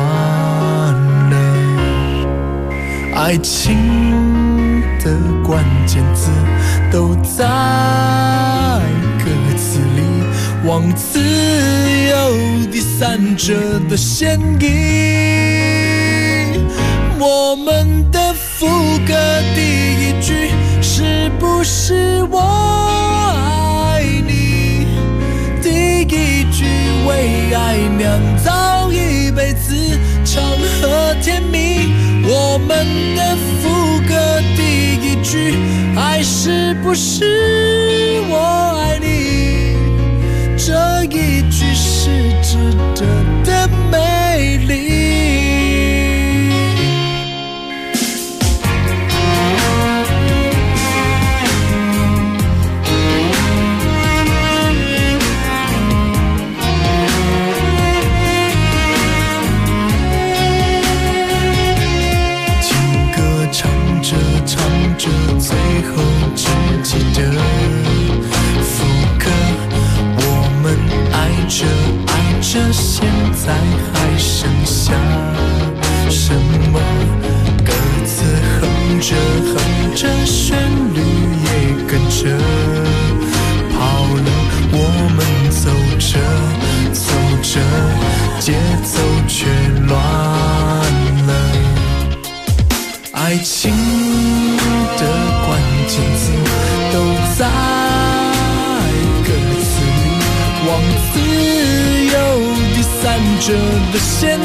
了。爱情的关键字都在歌词里，往自由地散着的嫌疑。我们的副歌第一句是不是我爱你？第一句为爱酿造一辈子长和甜蜜。我们的副歌第一句还是不是我爱你？这一句是值得的美丽。最后只记得副歌，我们爱着爱着，现在还剩下什么？歌词哼着哼着，旋律也跟着跑了。我们走着走着，节奏却乱了。爱情的关键字都在歌词里，往自由地散着的嫌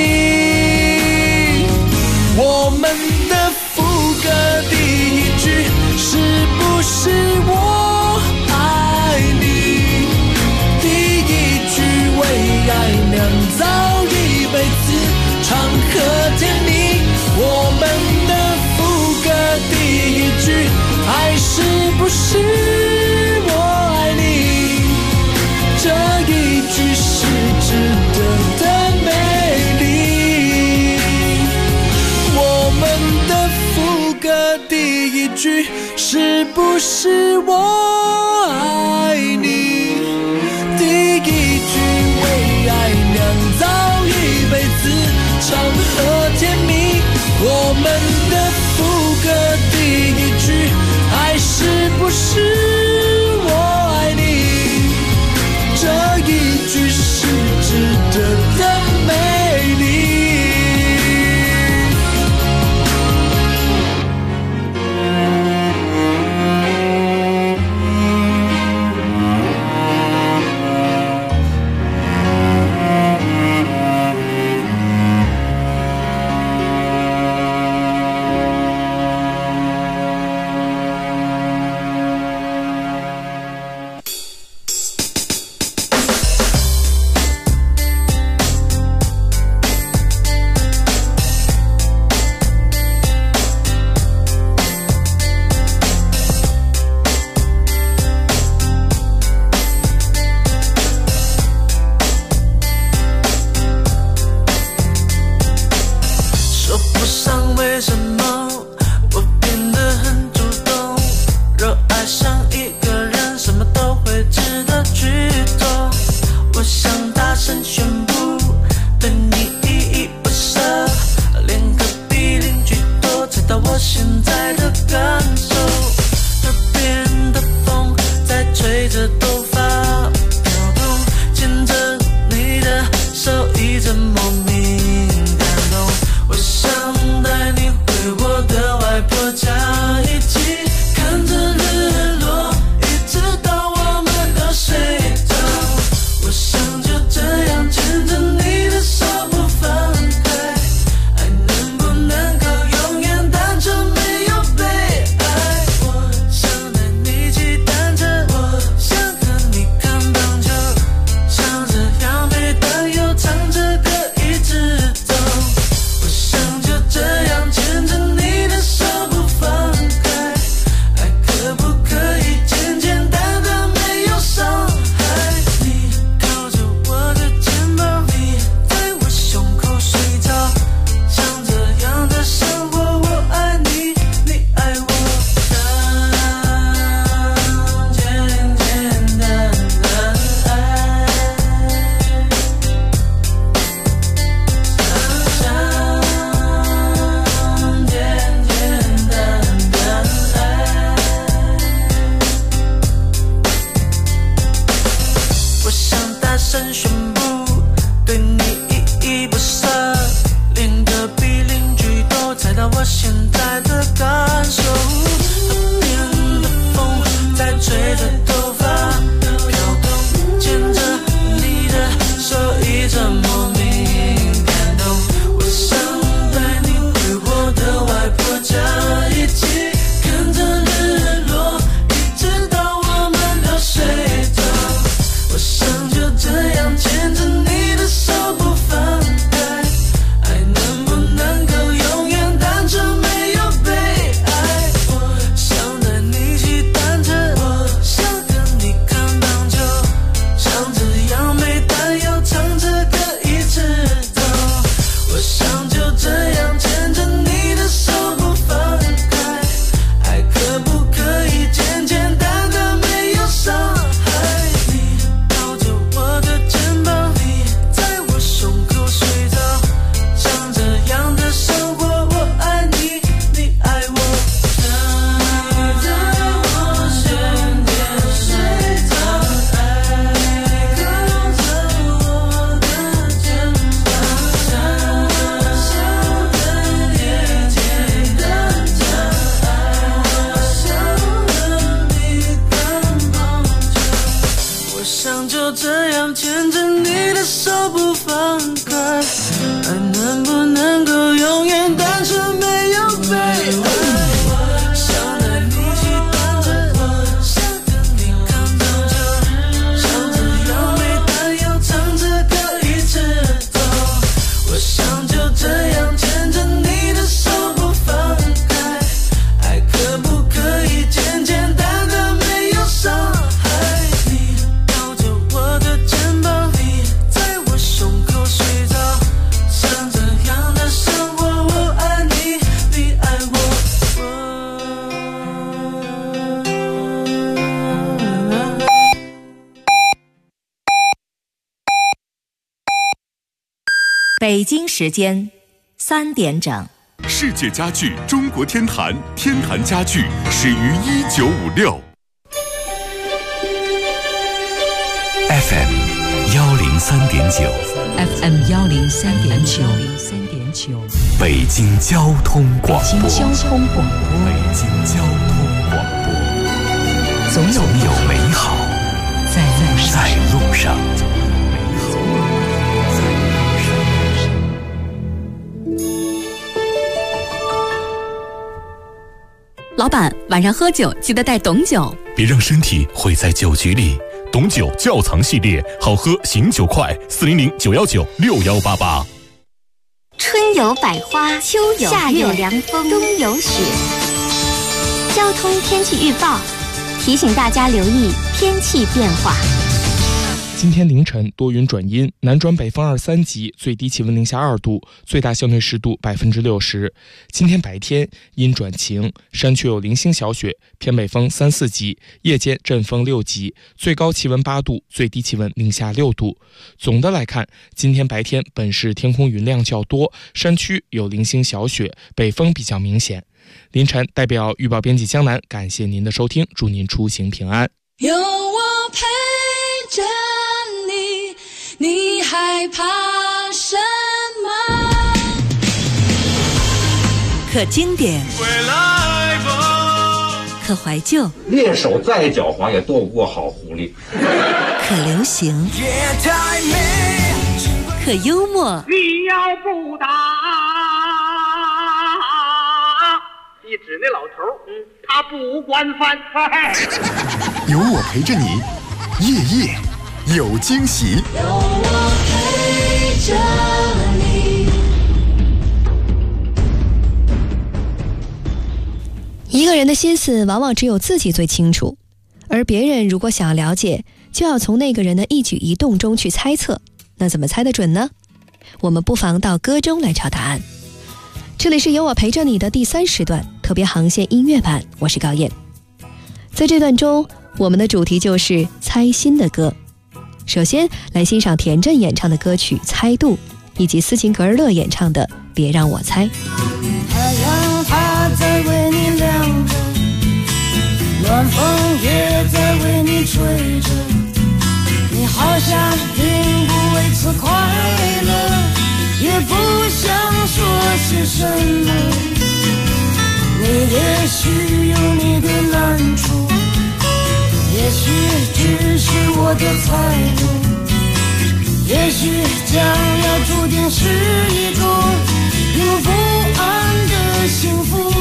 疑。我们的副歌第一句是不是我爱你？第一句为爱酿造一辈子长和甜蜜。我们的副歌第一句还是不是我爱你？这一句是值得的美丽。我们的副歌第一句是不是我爱你？第一句为爱酿造一辈子长和甜蜜。我们的副歌第一句还是不是我爱你？这一句是值得的美丽。 对你依依不舍，连隔壁邻居都着头发飘动，牵着你的手一直莫名感动。我想带你回我的外婆家，一起看着日落，一直到我们都睡着。我想就这样牵着你的手不放开，爱能不能够永远单纯没有被爱。我想带你骑单车，我想和你看棒球，像这样每当又唱着歌一直走。我想就这样牵着你的手不放开，爱可不可以简简单单没有伤害。你靠着我的肩膀，你在我胸口睡着，像这样的生活我爱你，你爱我，像简简单单爱，像简简单单爱。我想大声宣布，对你依依不舍，连隔壁邻居都猜到我现在的感受。河边的风在吹着头发飘动，牵着你的手一直莫名感动。我想带你回我的外婆家，一起看着日落，一直到我们都睡着。我想就这样牵着你的手不放开，爱能不能够永远单纯没有被爱。我想带你骑单车，我想和你看棒球，像这样每当又唱着歌一直走。我想就这样牵着你的手不放开，爱可不可以简简单单没有伤害。你靠着我的肩膀，你在我胸口睡着，像这样的生活我爱你，你爱我，你在我身边睡着，爱靠着我的肩膀，像根也简单的爱。我想和你看棒球，我想就这样牵着你的手不放开，爱能不能够永远单纯没有被爱。想带你骑单车，想和你看棒球，像这样每当又唱着歌一直走。我想就这样牵着你的手不放开，爱可不可以简简单单没有伤害。你靠着我的肩膀，你在我胸口睡着，像这样的生活我爱你，你爱我。 北京时间3点整。 世界家具中国天坛，天坛家具始于1956。 FM 103.9 FM 103.9， 北京交通广播。 北京交通广播。 北京交通广播。总有美好在路上。 老板，晚上喝酒记得带董酒， 别让身体毁在酒局里。董酒窖藏系列，好喝醒酒快，400-919-6188。 春有百花，秋有夏有凉风，冬有雪。交通天气预报提醒大家留意天气变化。 今天凌晨多云转阴，南转北风2、3级，最低气温零下2度，最大相对湿度60%。今天白天阴转晴，山区有零星小雪，偏北风3、4级，夜间阵风6级，最高气温8度，最低气温零下6度。总的来看，今天白天本市天空云量较多，山区有零星小雪，北风比较明显。凌晨代表预报编辑江南，感谢您的收听，祝您出行平安。 有我陪着你，你害怕什么？ 可经典，可怀旧， 猎手再狡猾也躲不过好狐狸。 可流行，可幽默。 你要不打，一指那老头，他不惯犯。 有我陪着你，夜夜有惊喜。 有我陪着你。 一个人的心思往往只有自己最清楚，而别人如果想要了解，就要从那个人的一举一动中去猜测。那怎么猜得准呢？我们不妨到歌中来找答案。这里是有我陪着你的第3时段特别航线音乐版，我是高燕。在这段中，我们的主题就是猜心的歌。首先来欣赏田震演唱的歌曲《猜度》，以及斯琴格尔勒演唱的《别让我猜》。 太阳它在为你亮着，暖风也在为你吹着，你好像并不为此快乐，也不想说些什么。你也许有你的难处，也许只是我的猜度，也许将要注定是一种永不安的幸福。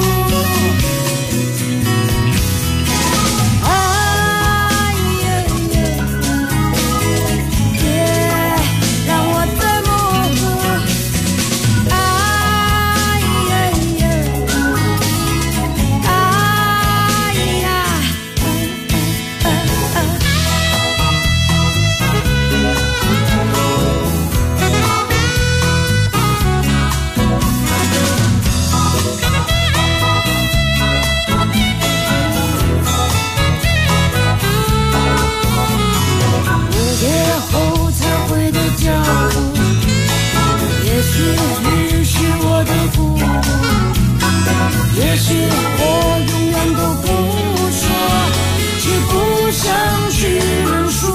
也许我永远都不说，只不想去认输。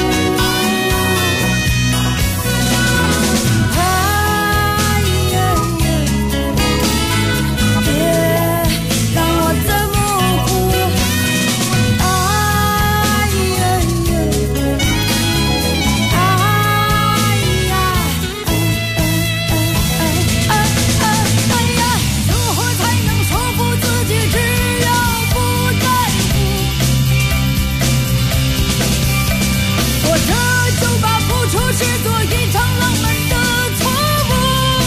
别让我再模糊。如何才能说服自己，只要不在乎，或者就把付出视作一场浪漫的错误。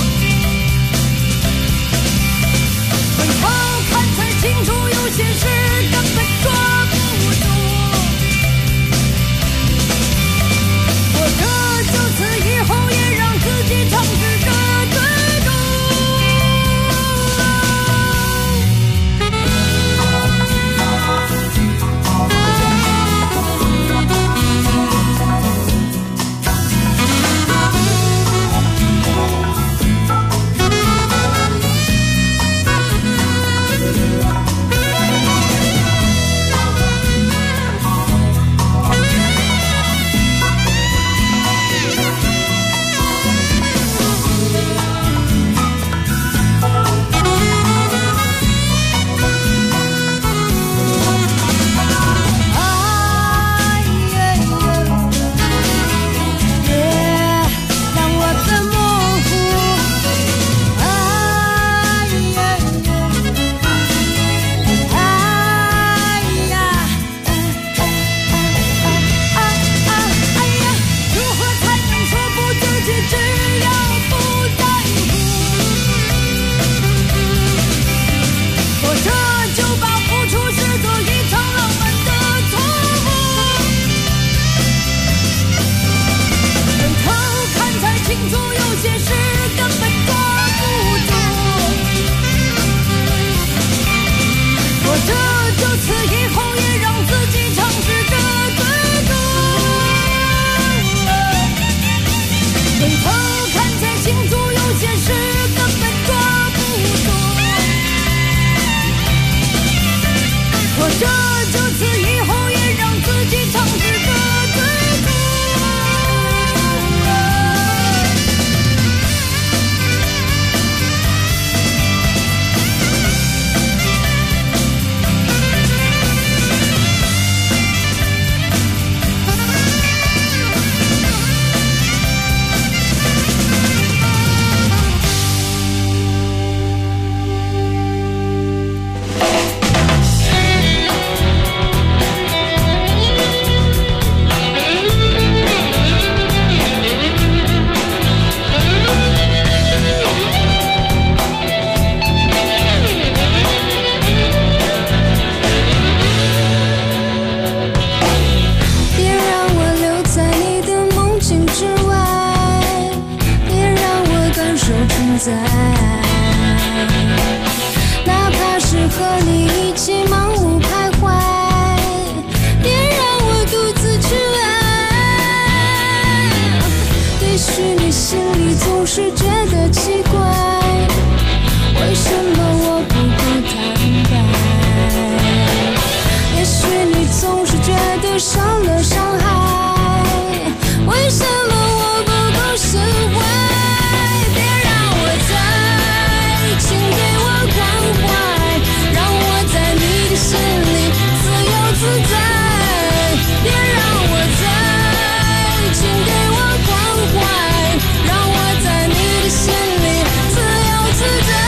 回头看才清楚，有些事根本抓不住，或者就此以后也让自己尝试着追逐。 在，哪怕是和你一起盲目徘徊，别让我独自去爱。也许你心里总是觉得奇怪，为什么我不够坦白？也许你总是觉得受了伤害，为什么我不够释怀？别让我在，请给我关怀，让我在你的心里自由自在。别让我在，请给我关怀，让我在你的心里自由自在。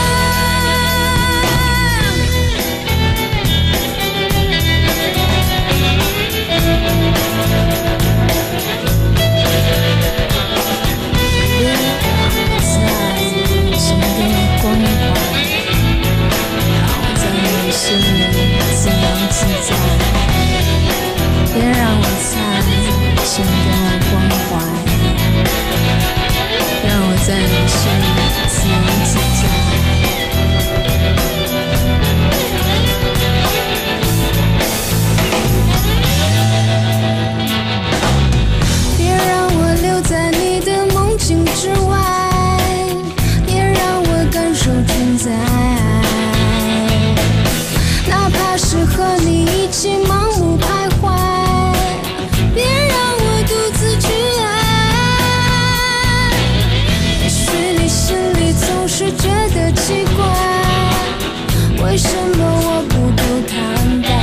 别让我在，请给我关怀，让我在你心里自由自在。别让我留在你的梦境之外，也让我感受存在，哪怕是和你一起盲目徘徊，别让我独自去爱。也许你心里总是觉得奇怪，为什么我不够坦白？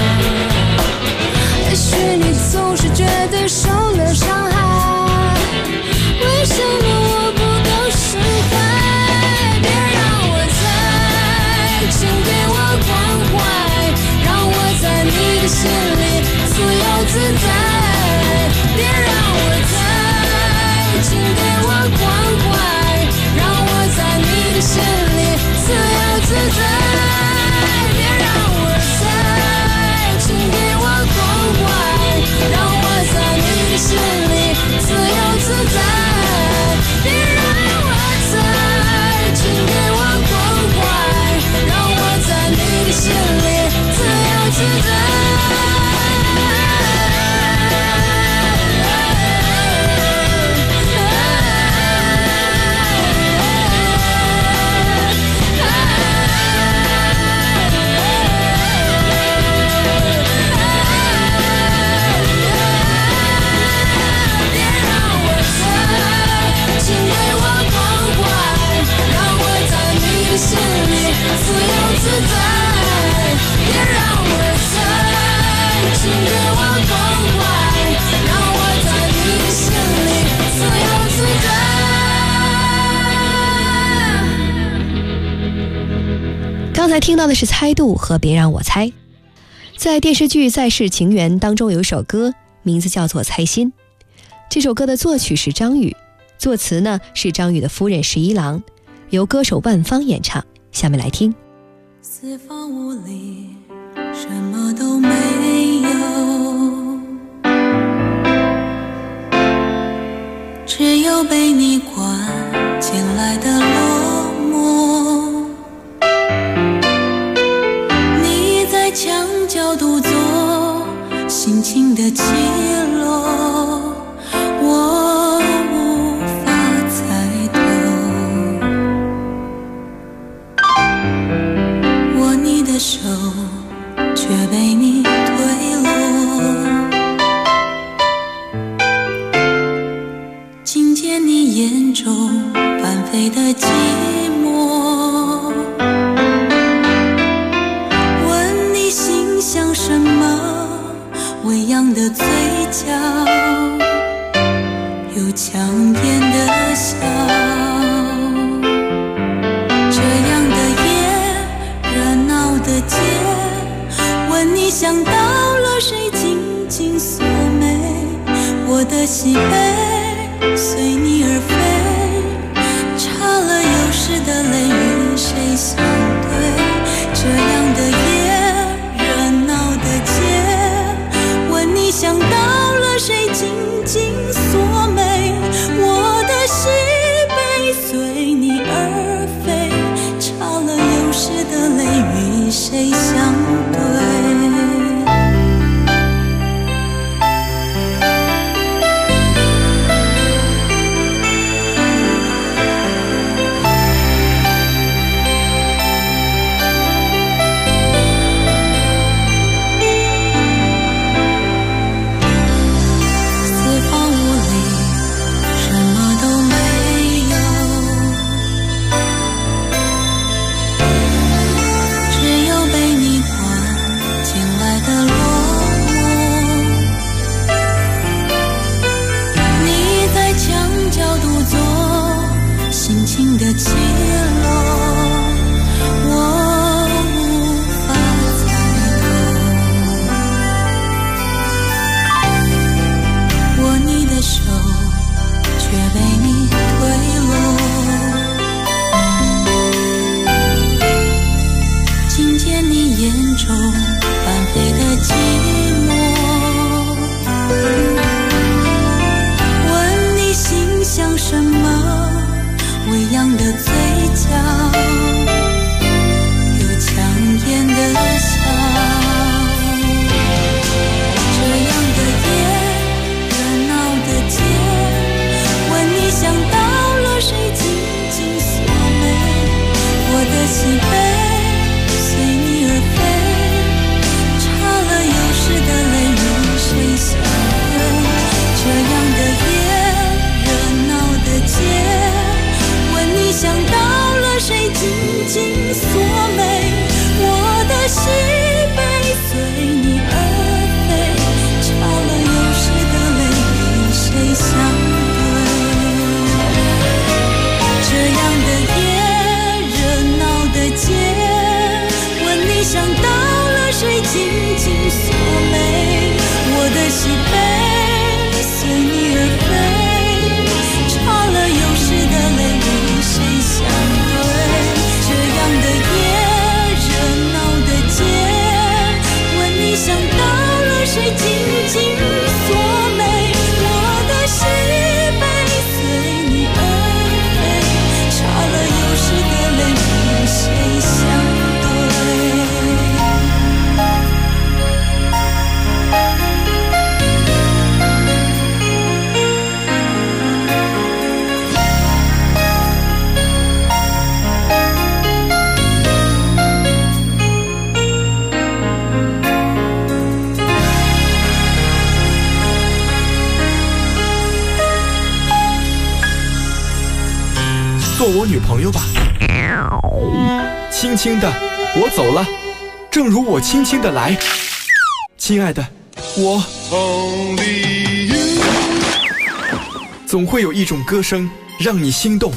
也许你总是觉得受了伤害，为什么我不够释怀？别让我在，请给我关怀，让我在你的心里自由自在。别让我在，请给我关怀，让我在你的心里自由自在。别让我在，请给我关怀，让我在你的心里自由自在。别让我在，请给我关怀，让我在你的心里自由自在。 刚才听到的是猜度和别让我猜。在电视剧《再世情缘》当中有一首歌，名字叫做《猜心》。这首歌的作曲是张宇，作词呢是张宇的夫人十一郎，由歌手万芳演唱。下面来听。 四方无里，什么都没有，只有被你关进来的落寞。你在墙角独坐，心情的起落，我无法猜透。握你的手，却被你推落。听见你眼中翻飞的寂寞，问你心想什么，微扬的嘴角，有强颜的笑。这样的夜，热闹的街，问你想到了谁，紧紧锁眉，我的喜悲随你而飞，差了有时的泪与谁相对？这样的夜，热闹的街，问你想到了谁，紧紧锁眉，我的喜悲随你而样的嘴角，有强颜的笑。这样的夜，热闹的街，问你想到了谁，紧紧锁眉。我的喜悲随你而飞，擦了有时的泪与谁相对。这样的夜，热闹的街，问你想到了谁，紧紧锁眉。我的喜悲随你而飞，擦了有时的泪与谁相对。这样的夜，热闹的街，问你想到了谁，紧紧锁眉。我的喜悲随你而飞，擦了有时的泪与谁相对。这样的夜，热闹的街，问你想到了谁，紧紧锁眉。我的喜悲随你而飞，擦了有时的泪与谁相对。 做我女朋友吧。轻轻的，我走了，正如我轻轻的来。亲爱的，我总会有一种歌声让你心动。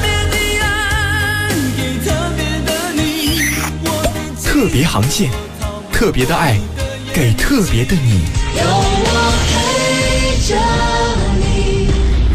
特别航线，特别的爱，给特别的你。 有我陪着你。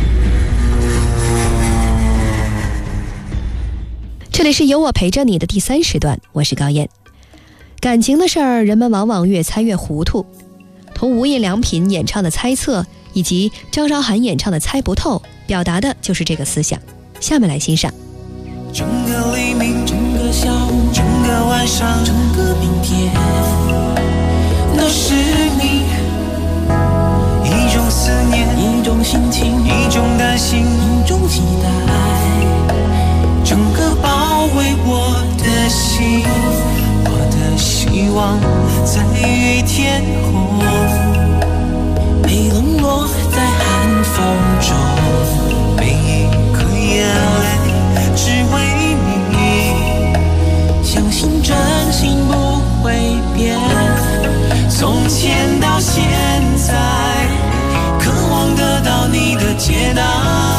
这里是有我陪着你的第3时段，我是高燕。感情的事儿，人们往往越猜越糊涂。同无印良品演唱的猜测，以及张韶涵演唱的猜不透，表达的就是这个思想。下面来欣赏。 整个黎明，整个下午，整个晚上，整个明天，都是你。一种思念，一种心情，一种担心，一种期待，整个包围我的心，我的希望在雨天空，被冷落在寒风中，每一颗眼泪只为你，相信真心不会变，从前到现在，渴望得到你的解答。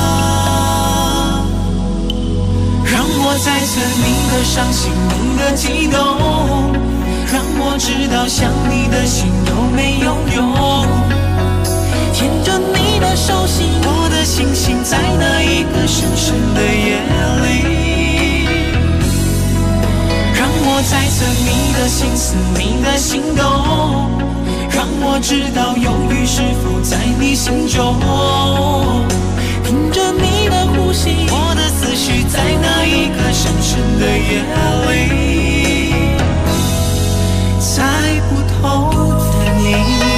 让我猜测你的伤心，你的激动，让我知道想你的心有没有用。牵着你的手心，我的星星在那一个深深的夜里。让我猜测你的心思，你的心动，让我知道忧郁是否在你心中。凭着你的呼吸，我的思绪在那一个深深的夜里，猜不透的你。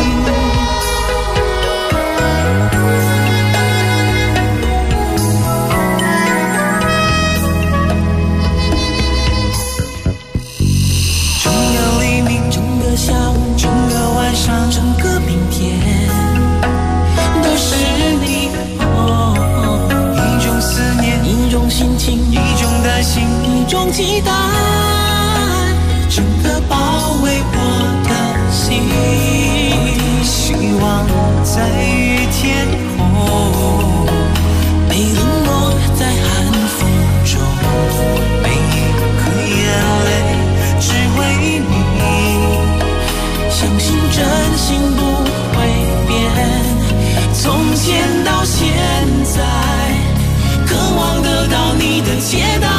整个黎明，整个下午，整个晚上，整个明天，都是你。一种思念，一种心情，一种担心，一种期待，整个包围我的心，希望在雨天空，被冷落在寒风中，每一颗眼泪只为你，相信真心不会变，从前到现在，渴望得到你的解答。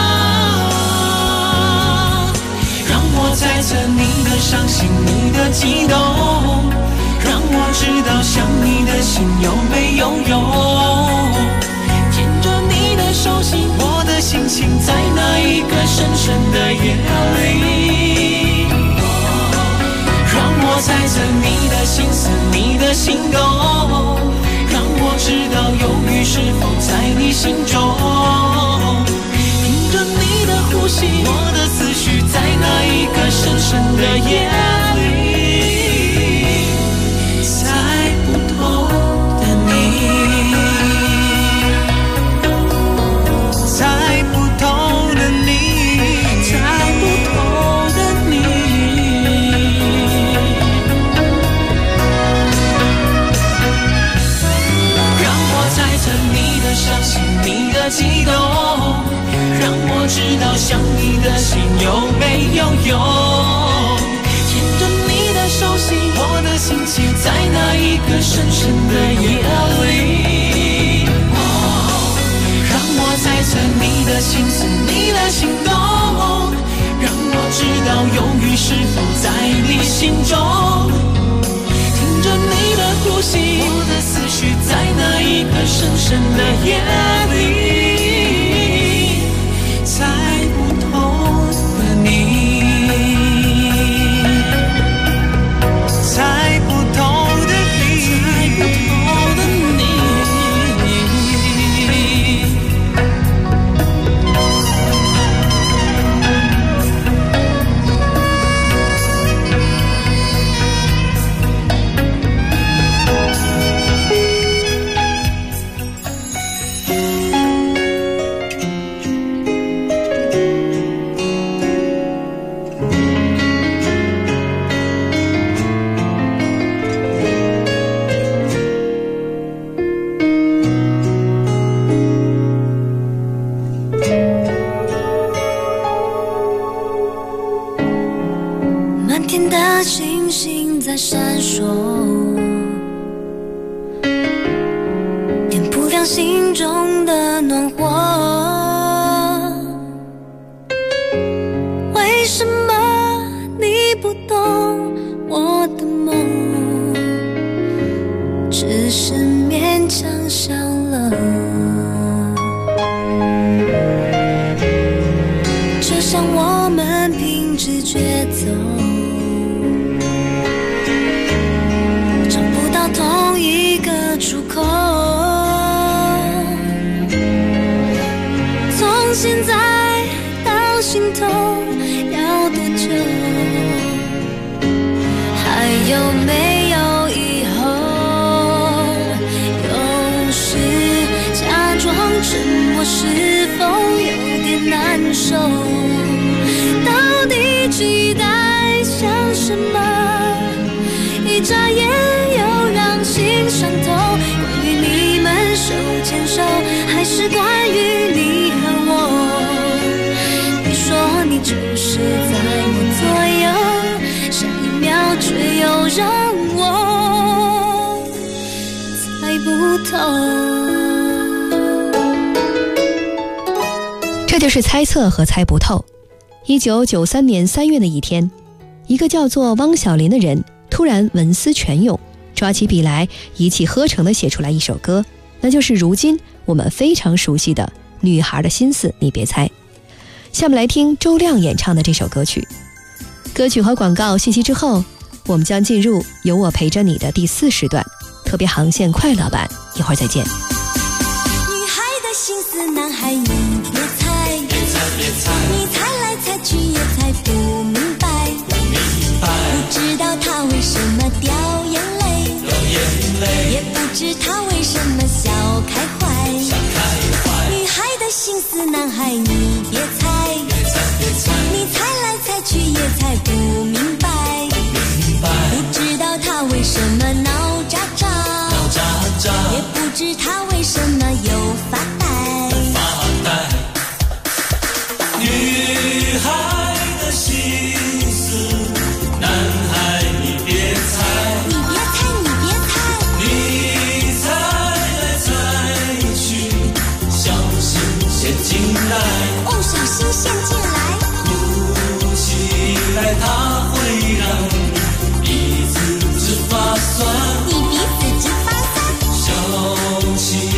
让我猜测你的伤心，你的激动，让我知道想你的心有没有用。牵着你的手心， 深深的夜里，让我猜测你的心思，你的心动，让我知道忧郁是否在你心中。听着你的呼吸，我的思绪在那一个深深的夜里，猜不透的你，猜不透的你，猜不透的你。让我猜测你的伤心，你的激动，让我知道想你的心有没有用。牵着你的手心，我的心情在那一个深深的夜里。让我猜测你的心思，你的心动，让我知道忧郁是否在你心中。听着你的呼吸，我的思绪在那一个深深的夜里，猜不透的你，猜不透的你，猜不透的你。 满天的星星在闪烁，点不亮心中的暖火。为什么你不懂我的梦？只是勉强笑了。就像我们凭直觉走，找不到同一个出口。从现在到心头要多久？还有没有以后？有时假装沉默是否有点难受？到底期待像什么？一眨眼又让心伤透。关于你们手牵手，还是关于你和我？你说你就是在我左右，下一秒却又让我猜不透。这就是猜测和猜不透。1993年3月的一天，一个叫做汪小林的人突然文思泉涌，抓起笔来一气呵成地写出来一首歌，那就是如今我们非常熟悉的《女孩的心思你别猜》。下面来听周亮演唱的这首歌曲。歌曲和广告信息之后，我们将进入有我陪着你的第4时段特别航线快乐版，一会儿再见。 女孩的心思，男孩你别猜，别猜别猜，你猜来猜去也猜不明白，不明白，不知道他为什么掉眼泪，掉眼泪，也不知他为什么笑开怀，笑开怀。女孩的心思，男孩你别猜，别猜别猜，你猜来猜去也猜不明白，不明白，不知道他为什么闹喳喳，闹喳喳，也不知他为什么又发呆，发呆。 女孩的心思，男孩你别猜， 你别猜你别猜， 你猜来猜去，小心陷进来， 哦小心陷进来， 哭起来它会让你鼻子直发酸， 你鼻子直发酸， 笑起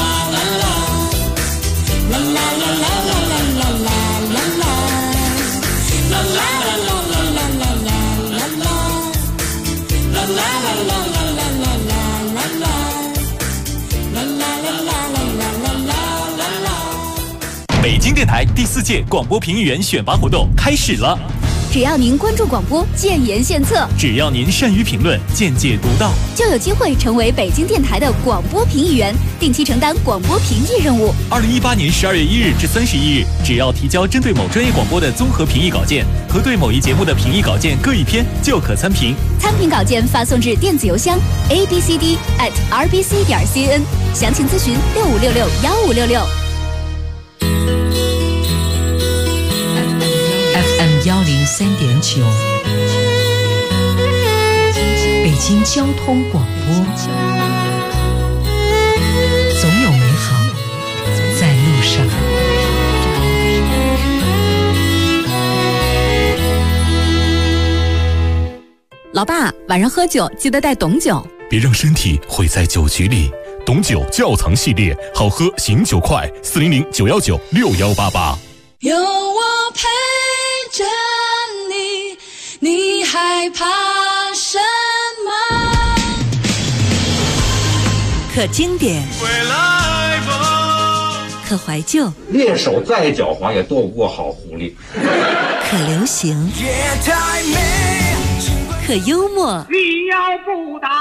北京电台第4届广播评议员选拔活动开始了。 只要您关注广播，建言献策； 只要您善于评论，见解独到， 就有机会成为北京电台的广播评议员，定期承担广播评议任务。 2018年12月1日至31日，只要提交针对某专业广播的综合评议稿件和对某一节目的评议稿件各1篇，就可参评。 参评稿件发送至电子邮箱 abcd@rbc.cn， 详情咨询65661566。 103.9，北京交通广播，总有美好在路上。 老爸，晚上喝酒记得带董酒， 别让身体毁在酒局里。董酒窖藏系列，好喝醒酒快，400-919-6188。 有我陪着你，你害怕什么？ 可经典，可怀旧， 猎手再狡猾也躲不过好狐狸。 可流行，可幽默。 你要不打，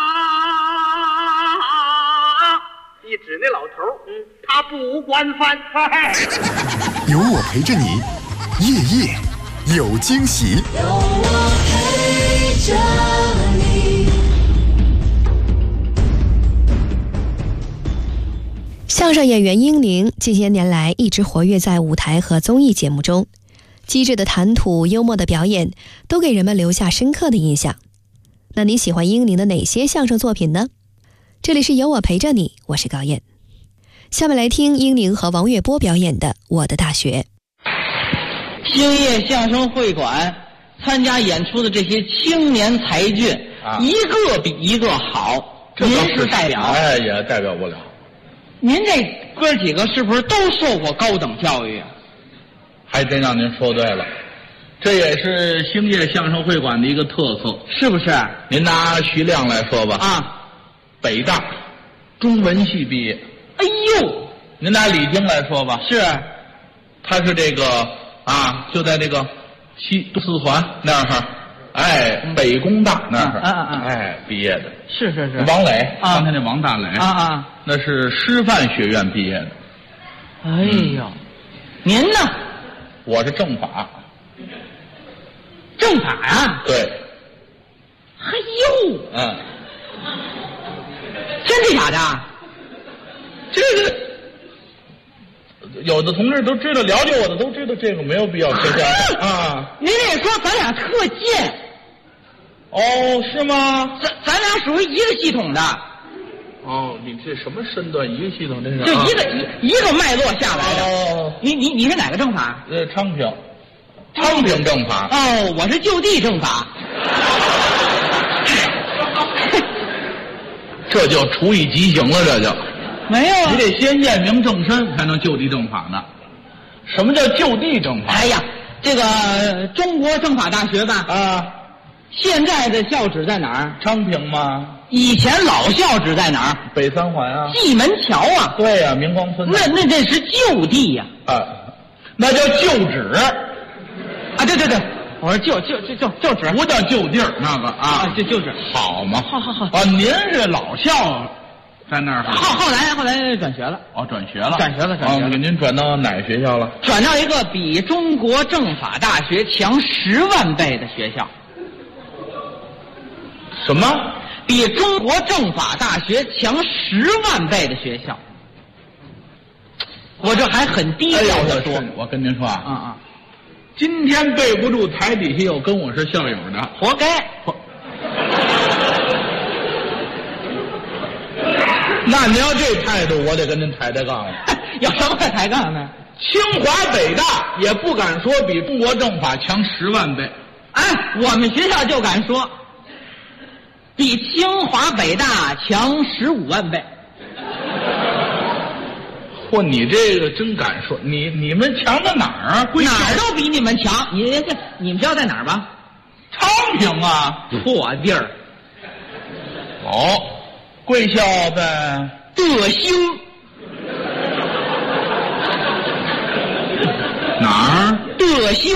一指那老头，他不惯犯。 有我陪着你，夜夜有惊喜。 有我陪着你。 相声演员英宁近些年来一直活跃在舞台和综艺节目中，机智的谈吐、幽默的表演都给人们留下深刻的印象。那你喜欢英宁的哪些相声作品呢？这里是有我陪着你，我是高燕。下面来听英宁和王月波表演的《我的大学》。 兴业相声会馆参加演出的这些青年才俊，一个比一个好。您是代表？ 哎，也代表不了。 您这哥几个是不是都受过高等教育啊？ 还真让您说对了，这也是兴业相声会馆的一个特色， 是不是？ 您拿徐亮来说吧， 啊， 北大中文系毕业。 哎呦， 您拿李菁来说吧， 是， 他是这个啊，就在这个西四环那儿，哎，北工大那儿，哎，毕业的。 是。 王磊，刚才那王大磊那是师范学院毕业的。 哎呦，您呢？ 我是政法。 政法呀？ 对。 哎呦，真的假的？ 这个有的同志都知道，了解我的都知道，这个没有必要推销啊。 您这说咱俩特近。 哦，是吗？ 咱俩属于一个系统的。 哦，你这什么身段？一个系统，这是就一个脉络下来的。哦，你是哪个政法？ 昌平政法。 哦，我是就地政法。 这就处以极刑了，这就没有啊！ 你得先验明正身才能就地正法呢。什么叫就地正法？ 哎呀，这个中国政法大学吧，现在的校址在哪儿？ 昌平吗？ 以前老校址在哪儿？ 北三环啊。 蓟门桥啊。 对呀，明光村。 那是就地呀。 那叫旧址。 啊，对，我说就址， 不叫就地儿那个啊， 就址。 好嘛， 好啊，您是老校在那儿？ 后来转学了。 哦，转学了。 哦， 您转到哪个学校了？ 转到一个比中国政法大学强10万倍的学校。 什么？ 比中国政法大学强10万倍的学校。我这还很低调的说。 我跟您说啊，今天对不住台底下有跟我是校友的， 活该。 那您要这态度，我得跟您抬杠了。 有什么可抬杠呢？ 清华北大也不敢说比中国政法强10万倍。 哎，我们学校就敢说，比清华北大强15万倍。 嚯，你这个真敢说！你们强到哪儿啊？ 哪儿都比你们强。你们学校在哪儿吧？ 昌平啊， 错地儿。 哦，贵校在德兴。 哪儿？ 德兴。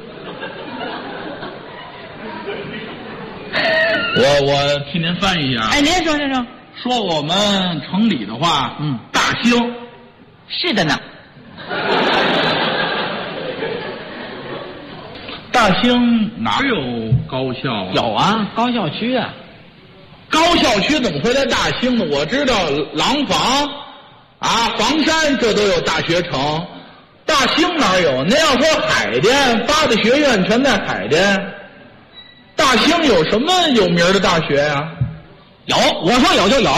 我替您翻译一下。 哎，您说。 说我们城里的话，大兴。 是的呢。 大兴哪有高校啊？ 有啊，高校区啊。 高校区怎么会在大兴呢？我知道廊坊啊、房山这都有大学城，大兴哪有？您要说海淀，八大学院全在海淀。大兴有什么有名的大学呀？ 有，我说有就有。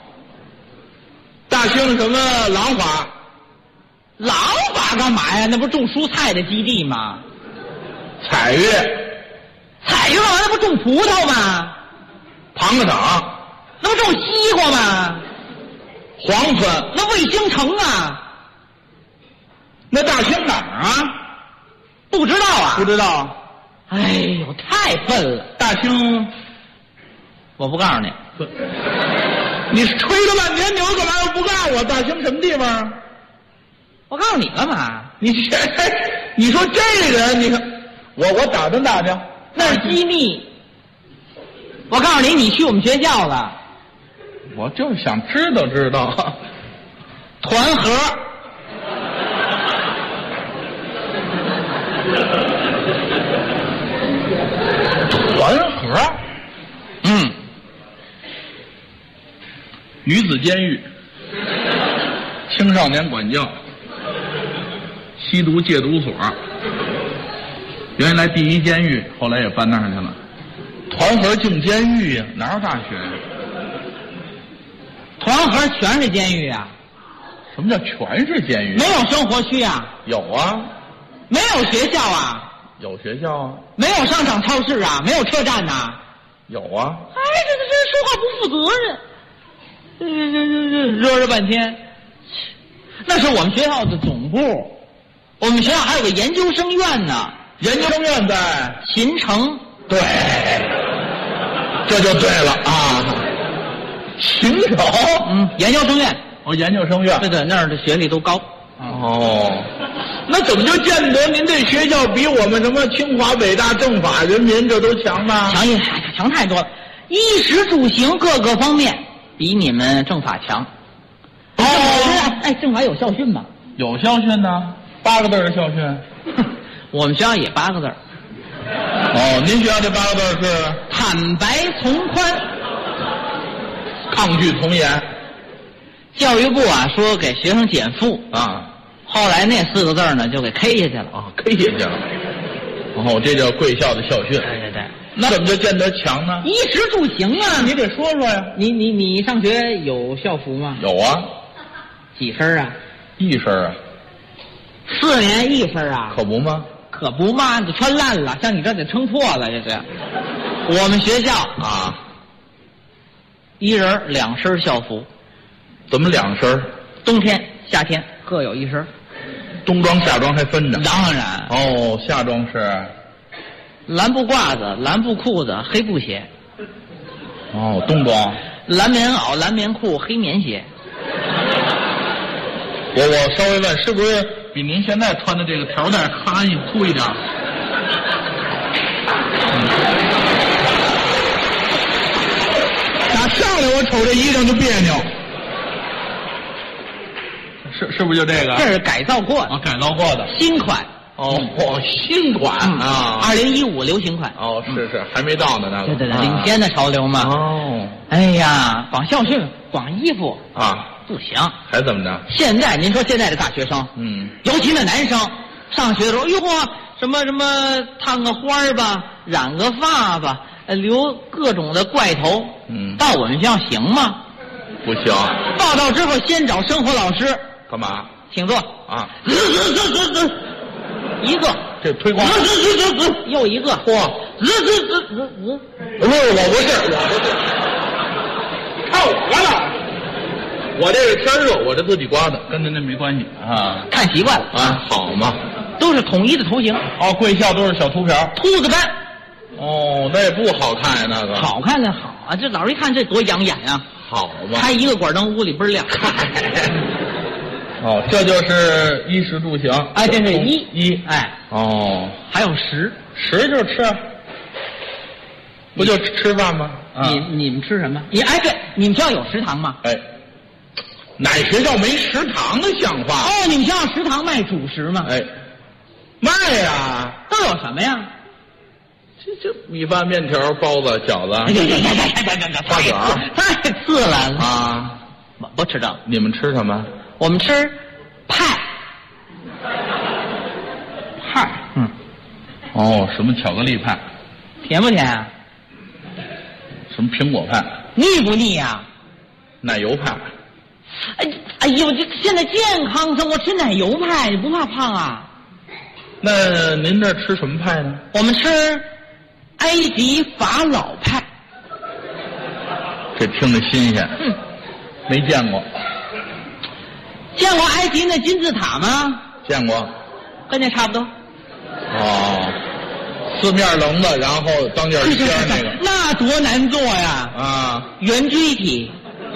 大兴什么廊坊？ 廊坊干嘛呀？那不是种蔬菜的基地吗？ 彩悦完了不种葡萄吗？ 庞各场那不种西瓜吗？ 黄村那卫星城啊。 那大兴哪儿啊？ 不知道啊？ 不知道。 哎呦，太笨了！ 大兴， 我不告诉你。 你吹了半天牛，干嘛又不告诉我？大兴什么地方？ 我告诉你干嘛？ 你说这人，你看我打听打听， 那是机密。我告诉你，你去我们学校了。 我就是想知道。 团河。 团河。女子监狱，青少年管教，吸毒戒毒所。原来第一监狱，后来也搬那儿去了。团河进监狱呀，哪有大学呀？ 团河全是监狱啊。 什么叫全是监狱？ 没有生活区啊。 有啊。 没有学校啊。 有学校啊。 没有商场超市啊。没有车站呐。 有啊。 哎，这说话不负责任。热半天，那是我们学校的总部。我们学校还有个研究生院呢。 研究生院在秦城。 对，这就对了啊。秦城， 研究生院。 哦，研究生院。 对对，那儿的学历都高。 哦，那怎么就见得您这学校比我们什么清华、北大、政法、人民这都强呢？ 强太多了，衣食住行各个方面比你们政法强。哦，哎，政法有校训吗？ 有校训呢，8个字的校训。 我们学校也8个字。 哦，您学校这8个字是坦白从宽， 抗拒从严。 教育部啊说给学生减负啊， 后来那4个字呢就给 K 下去了啊，K 下去了。哦，这叫贵校的校训。 对对对。 那怎么就见得强呢？ 衣食住行啊， 你得说说呀。 你上学有校服吗？ 有啊。 几身啊 ？1身啊。 4年1身啊？ 可不吗？ 可不嘛，就穿烂了，像你这得撑破了，这是。我们学校啊 ，1人2身校服。 怎么2身？ 冬天、夏天各有1身。 冬装、夏装还分着？ 当然。 哦，夏装是蓝布褂子、蓝布裤子、黑布鞋。 哦，冬装。 蓝棉袄、蓝棉裤、黑棉鞋。 我稍微问，是不是比您现在穿的这个条带哈一粗一点？打上来我瞅这衣裳就别扭。是不是就这个？ 这是改造过的。 啊，改造过的新款。 哦，新款啊 ，2015流行款。 哦，是，还没到呢，那个。 对，领先的潮流嘛。 哦。 哎呀，光校训、光衣服啊不行。 还怎么着？ 现在您说现在的大学生，尤其那男生，上学的时候，哟嚯，什么烫个花儿吧，染个发吧，留各种的怪头。到我们学校行吗？ 不行。 报到之后先找生活老师。 干嘛？ 请坐啊！ 一个， 这推广。 又一个。 嚯！不是，我不是。看我了，我这是天热，我这自己刮的，跟您这没关系啊。 看习惯了啊，好嘛。 都是统一的头型。 哦，贵校都是小秃瓢。 秃子斑。 哦，那也不好看呀，那个。 好看的好啊，这老师一看这多养眼呀。 好吧。 开一个管灯，屋里倍儿亮。 哦，这就是衣食住行。 哎，这是衣。哎， 哦， 还有食就是吃，不就吃饭吗？ 你们吃什么？对，你们学校有食堂吗？ 哎，哪学校没食堂的像话？ 哦，你们学校食堂卖主食吗？ 哎，卖呀。 都有什么呀？ 这米饭、面条、包子、饺子。花卷太次了啊！ 不吃这个。 你们吃什么？ 我们吃派。 哦，什么巧克力派？ 甜不甜啊？ 什么苹果派？ 腻不腻呀？ 奶油派。 哎呦，这现在健康生活吃奶油派，你不怕胖啊？ 那您这吃什么派呢？ 我们吃埃及法老派。 这听着新鲜。没见过。 见过埃及那金字塔吗？ 见过， 跟那差不多。 哦，四面棱的，然后当间尖那个， 那多难做呀！ 啊， 圆锥体，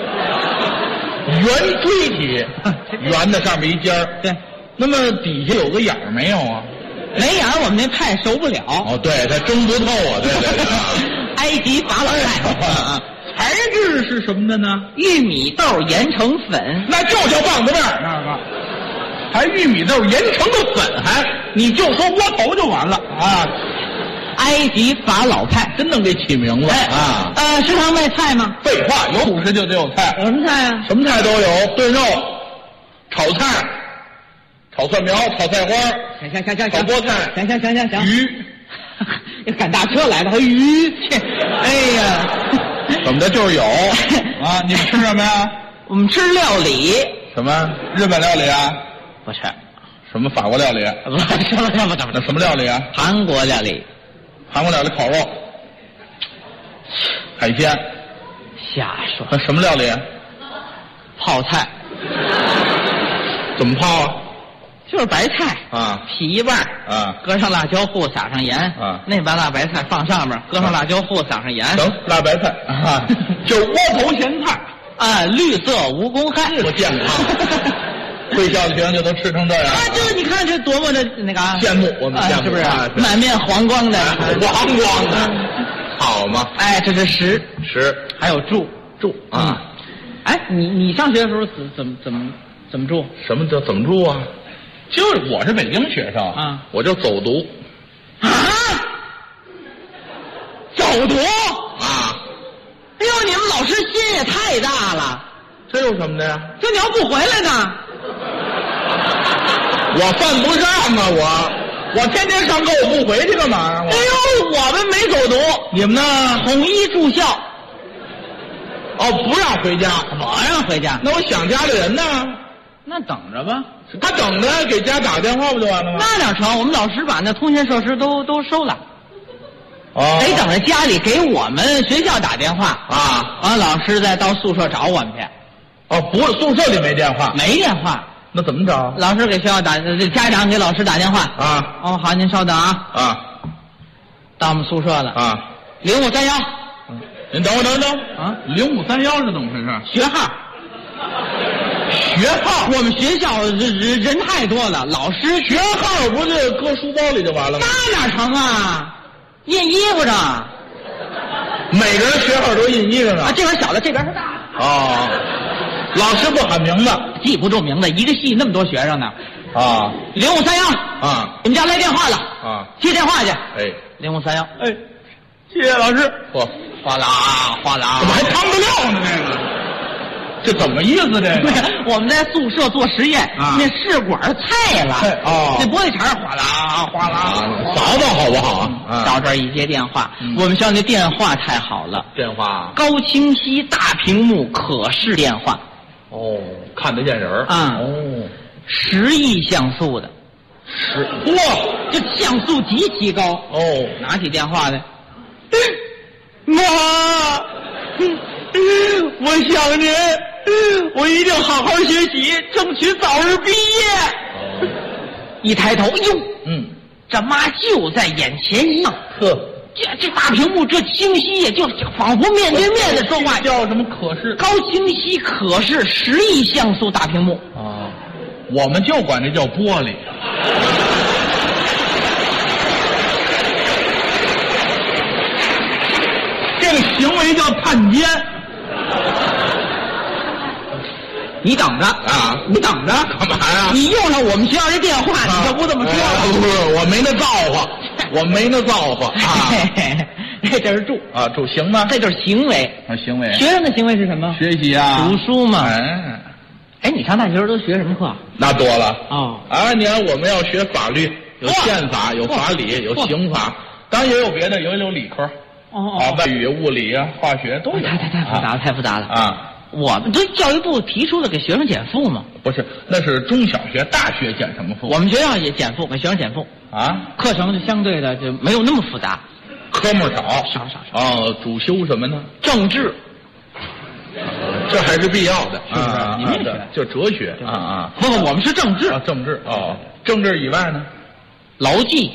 圆的上面一尖儿。 对， 那么底下有个眼儿没有啊？ 没眼儿，我们那派熟不了。 哦，对，它蒸不透啊，对。 埃及法老派。 材质是什么的呢？ 玉米豆研成粉， 那就叫棒子面那个，还玉米豆研成的粉，你就说窝头就完了啊！ 埃及法老派真能给起名字啊！ 食堂卖菜吗？ 废话，有主食就得有菜。 有什么菜啊？ 什么菜都有，炖肉、炒菜、炒蒜苗、炒菜花， 行， 炒菠菜， 行， 鱼， 要赶大车来了，还鱼，哎呀！ 怎么的就是有啊？你们吃什么呀？ 我们吃料理。 什么？日本料理啊？ 不是。 什么法国料理？ 不，那什么料理啊？ 韩国料理。 韩国料理烤肉、海鲜。 瞎说。 那什么料理？ 泡菜。 怎么泡啊？ 就是白菜啊， 劈一半啊， 搁上辣椒糊，撒上盐啊， 那把辣白菜放上面，搁上辣椒糊，撒上盐。 行，辣白菜啊，就窝头咸菜。 啊，绿色无公害， 多健康。贵校的学生就都吃成这样啊！这你看这多么的那个羡慕，我们羡慕是不是？满面黄光的， 黄光的，好嘛？ 哎，这是食，还有住啊。哎，你上学的时候怎么住？ 什么叫怎么住啊？就是我是北京学生啊， 我就走读。 啊？走读啊？ 哎呦，你们老师心也太大了。 这有什么的呀？ 这你要不回来呢？ 我犯不上啊！我天天上课，我不回去干嘛呀？ 哎呦，我们没走读， 你们呢？ 统一住校。 哦，不让回家， 我让回家。 那我想家里人呢？ 那等着吧。 他等着给家打电话不就完了吗？ 那哪成？我们老师把那通讯设施都收了。 哦， 得等着家里给我们学校打电话啊， 完老师再到宿舍找我们去。 哦，不是宿舍里没电话， 没电话， 那怎么找？ 老师给学校打，家长给老师打电话啊。 哦，好，您稍等啊。 啊， 到我们宿舍了啊 ，0531。 您等啊，0531是怎么回事？ 学号。我们学校人太多了，老师学号不是搁书包里就完了吗？ 那哪成啊？印衣服上。 每个人学号都印衣服上啊，这边小的，这边是大的。 哦。老师不喊名字， 记不住名字，一个系那么多学生呢。 啊 ，0531 啊， 你们家来电话了啊， 接电话去。 哎 ，0531， 哎，谢谢老师。嚯， 哗啦哗啦， 怎么还汤不掉呢？这怎么意思？这个我们在宿舍做实验，那试管菜了， 哦， 那玻璃碴哗啦哗啦， 扫扫好不好啊？ 到这儿一接电话，我们学校那电话太好了， 电话高清晰大屏幕可视电话。 哦，看得见人啊！ 哦 ，10亿像素的哇， 这像素极其高哦。 拿起电话来，妈，我想您，我一定好好学习，争取早日毕业。一抬头，哟，这妈就在眼前一样。 呵。 这大屏幕这清晰呀，就仿佛面对面的说话。 叫什么可视？ 高清晰可视10亿像素大屏幕啊！我们就管这叫玻璃。这个行为叫探监。 你等着啊！ 你等着， 干嘛呀？ 你用上我们学校这电话，你可不这么说。 不是，我没那造化，我没那造化啊！ 这是住啊，住行吗？ 这就是行为啊，行为。 学生的行为是什么？ 学习啊， 读书嘛。 哎， 你上大学时候都学什么课？ 那多了哦。 你看我们要学法律，有宪法，有法理，有刑法，当然也有别的，有理科。外语、物理啊，化学都有。 太复杂了，太复杂了啊！ 我们这教育部提出的给学生减负嘛？ 不是，那是中小学、大学减什么负？ 我们学校也减负，给学生减负啊。 课程就相对的就没有那么复杂， 科目少。 少。 主修什么呢？ 政治。 这还是必要的， 是不是？你们也学？ 就哲学啊。 不，我们是政治。 政治哦。政治以外呢？ 劳技。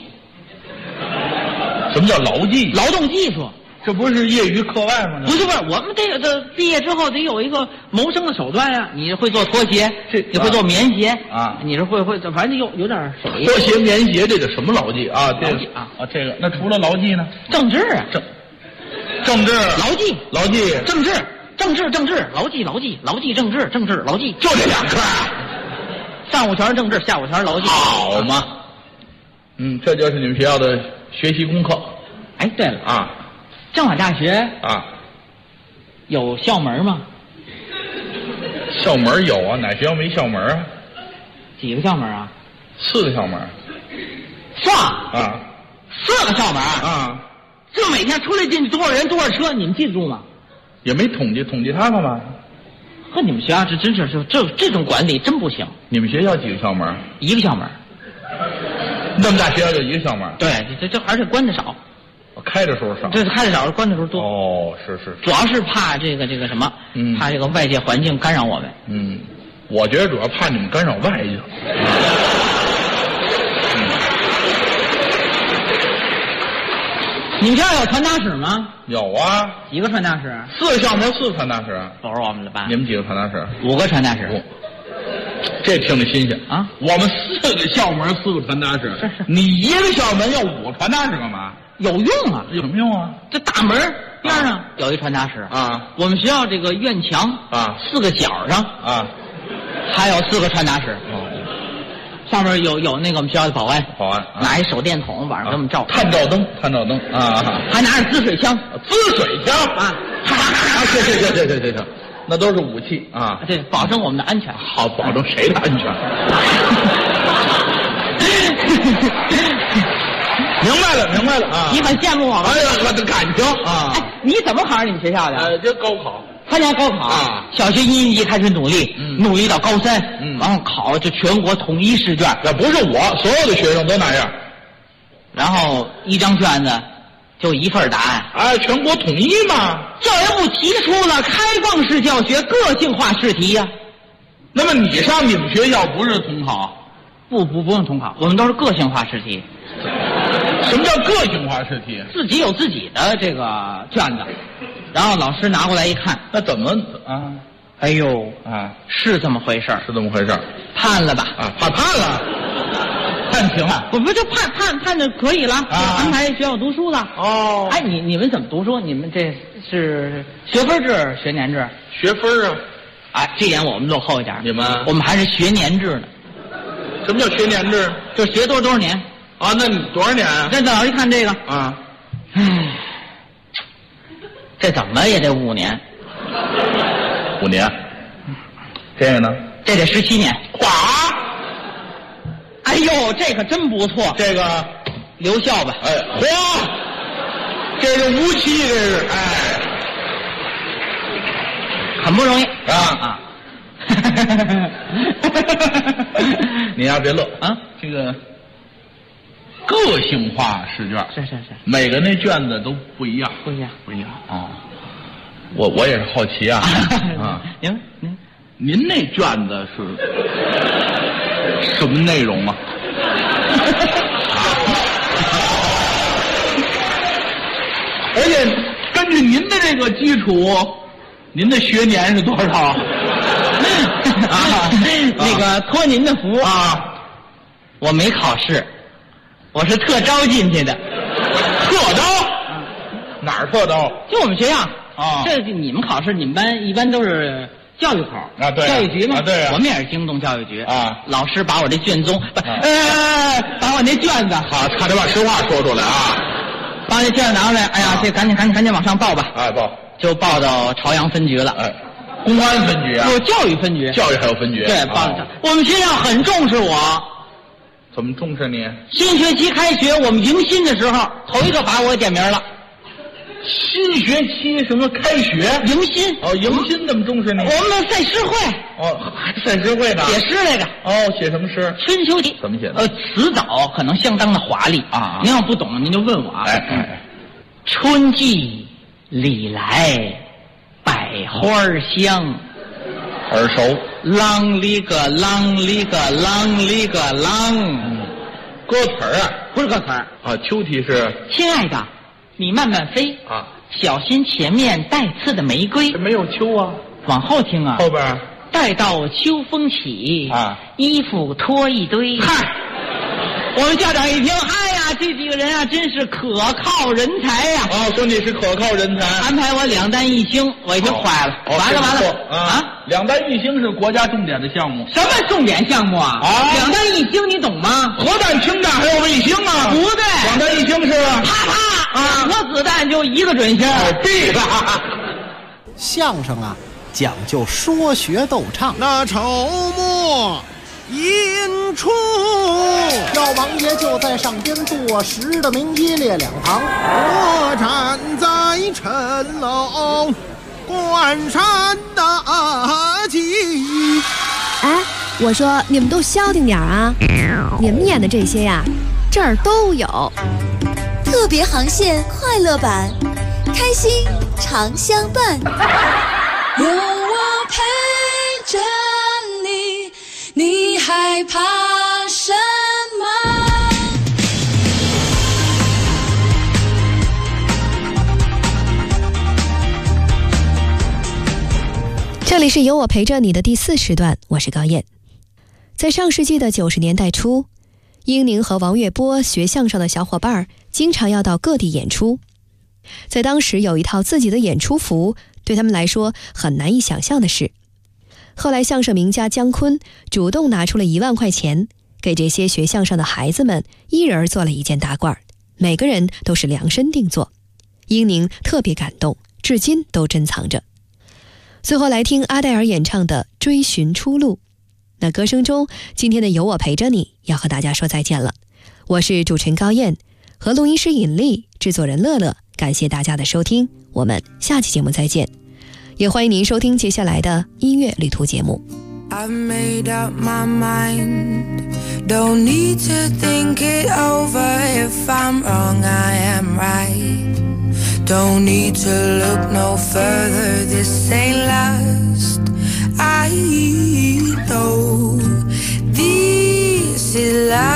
什么叫劳技？ 劳动技术。 这不是业余课外吗？ 不是，我们这个毕业之后得有一个谋生的手段呀。你会做拖鞋，你会做棉鞋啊？ 你是会，反正有点手艺。 拖鞋、棉鞋，这叫什么劳技啊？ 劳技啊， 这个那除了劳技呢？ 政治啊， 政治、 劳技、政治、劳技、政治、劳技， 就这2科。 上午全是政治，下午全是劳技。 好嘛，这就是你们学校的学习功课。 哎，对了啊。 政法大学啊， 有校门吗？ 校门有啊，哪学校没校门啊？ 几个校门啊 ？4个校门。 4 啊 ，4个校门啊！ 这每天出来进去多少人多少车，你们记得住吗？ 也没统计他干嘛？ 和你们学校这真是这种管理真不行。 你们学校几个校门 ？1个校门。 那么大学校就1个校门？ 对，这而且关的少。 开的时候少， 这是开的少，关的时候多。 哦，是， 主要是怕这个什么，怕这个外界环境干扰我们。 我觉得主要怕你们干扰外界。 你们学校有传达室吗？ 有啊， 几个传达室 ？4个校门4个传达室。 都是我们的班。 你们几个传达室 ？5个传达室。 这听着新鲜啊！ 我们4个校门4个传达室。 是。 你一个校门要5个传达室干嘛？ 有用啊！ 有什么用啊？ 这大门边上有一传达室啊。 我们学校这个院墙啊 ，4个角上啊， 还有4个传达室。上面有那个我们学校的保安，拿一手电筒，晚上给我们照探照灯啊， 还拿着滋水枪，啊， 行，那都是武器啊， 对，保证我们的安全。 好，保证谁的安全？明白了啊！ 你很羡慕我吗？ 哎呀，我的感情啊！ 哎，你怎么考上你们学校的？ 这高考。 参加高考啊， 小学1年级开始努力，努力到高3，然后考这全国统一试卷。 那不是我，所有的学生都那样。 然后一张卷子就一份答案。 哎，全国统一嘛。 教育部提出了开放式教学个性化试题呀。 那么你上你们学校不是统考？ 不用统考，我们都是个性化试题。 什么叫个性化试题？ 自己有自己的这个卷子。然后老师拿过来一看， 那怎么啊？ 哎呦啊， 是这么回事儿， 是这么回事儿， 判了吧？ 啊，判了，判停了。 不就判的可以了，安排学校读书了。 哦， 哎，你们怎么读书？你们这是学分制、学年制？ 学分啊。 哎，这点我们落后一点。 你们？ 我们还是学年制呢。 什么叫学年制？ 就学多少年。 啊，那你多少年啊？ 那老师一看这个啊， 这怎么也得5年 ，5年，这个呢？ 这得17年。 哇！ 哎呦，这可真不错。 这个留校吧。 哎，嚯！这是无期，这是哎， 很不容易啊！你呀，别乐啊！ 这个个性化试卷是， 每个那卷子都不一样， 不一样啊！我也是好奇啊啊！您那卷子是什么内容啊？而且根据您的这个基础，您的学年是多少？ 啊，那个托您的福啊， 我没考试，我是特招进去的。 特招？哪儿特招？ 就我们学校啊。 这你们考试，你们班一般都是教育口啊，对， 教育局嘛， 啊，对， 我们也是京东教育局啊。 老师把我这卷宗，把我那卷子， 好，差点把实话说出来啊。 把我那卷子拿出来，哎呀，这赶紧往上报吧。 哎，报就报到朝阳分局了。 哎，公安分局啊？ 不，教育分局。 教育还有分局？ 对，报到我们学校很重视我。 怎么重视你？ 新学期开学，我们迎新的时候，头一个把我点名了。 新学期什么开学？ 迎新哦，迎新怎么重视你？ 我们赛诗会哦，还赛诗会呢？ 写诗来着。 哦，写什么诗？ 春秋题。 怎么写的？ 词藻可能相当的华丽啊。 您要不懂，您就问我啊。 哎， 春季里来，百花香， 耳熟。 啷哩个啷哩个啷哩个啷。 歌词儿啊？ 不是歌词儿啊。秋题是亲爱的，你慢慢飞啊， 小心前面带刺的玫瑰。 没有秋啊， 往后听啊， 后边待到秋风起啊， 衣服脱一堆。嗨，我们校长一听，哎呀，这几个人啊，真是可靠人才呀！ 啊，说你是可靠人才， 安排我2单1星，我一听坏了，完了啊！2单1星是国家重点的项目。 什么重点项目啊？2单1星，你懂吗？ 核弹、氢弹还有卫星啊？ 不对 ，2单1星是啪啪啊，2颗子弹就1个准星。 闭吧！ 相声啊，讲究说学逗唱。 那筹末引出， 赵王爷就在上边坐实的明一列2旁， 我站在城楼观山大景。 哎，我说你们都消停点啊！你们演的这些呀，这儿都有。 特别航线快乐版，开心常相伴。 有我陪着你，你害怕什么？ 这里是有我陪着你的第4时段，我是高燕。在上世纪的90年代初，英宁和王月波学相声的小伙伴经常要到各地演出。在当时有一套自己的演出服，对他们来说很难以想象的事。后来相声名家姜昆主动拿出了1万块钱，给这些学相声的孩子们一人做了一件大褂，每个人都是量身定做。英宁特别感动，至今都珍藏着。最后来听阿黛尔演唱的《追寻出路》。那歌声中，今天的有我陪着你要和大家说再见了。我是主持人高燕，和录音师尹丽，制作人乐乐，感谢大家的收听，我们下期节目再见。也欢迎您收听接下来的音乐旅途节目。 I've made up my mind, don't need to think it over. If I'm wrong, I am right. Don't need to look no further, this ain't last. I know this is love,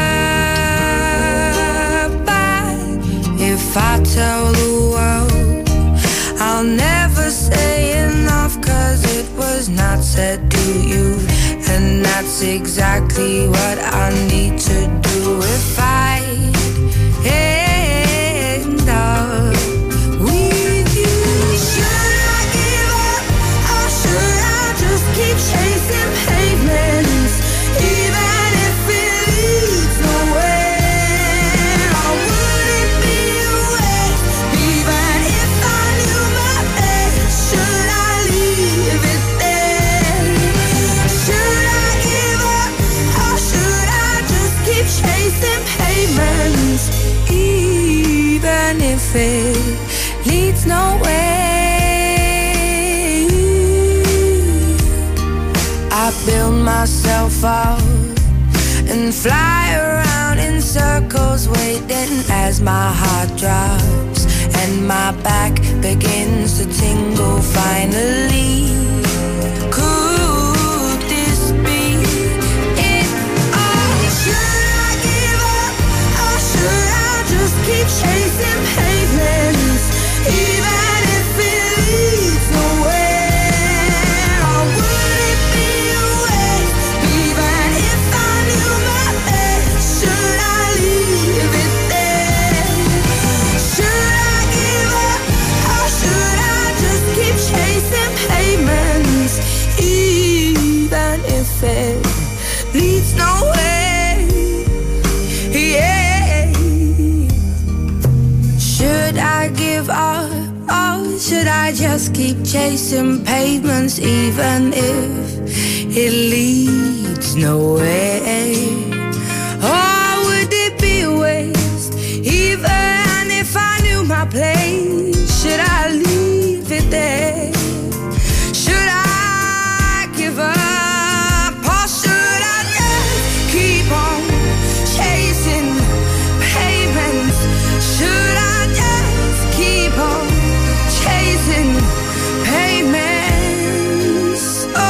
but if I tell the world, I'll never say enough, 'cause it was not said to you, and that's exactly what I need to do if I end up with you. Should I give up, or should I just keep chasing pavements, even if it leads nowhere? Or would it be a waste, even if I knew my best? Should I leave it there? Should I give up, or should I just keep chasing pavements, even if it leads nowhere? I build myself up and fly around in circles, waiting as my heart drops and my back begins to tingle finally. Could this be it all? Should I give up, or should I just keep chasing pavements, even if it leads nowhere? Or would it be a waste, even if I knew my best? Should I leave it there? Should I give up, or should I just keep chasing pavements, even if it leads nowhere? Yeah. Should I give up, or should I just keep chasing pavements, even if it leads nowhere? Or would it be a waste, even if I knew my place? Should I leave it there? Should I give up, or should I just keep on chasing pavements? Should I just keep on chasing pavements? Oh,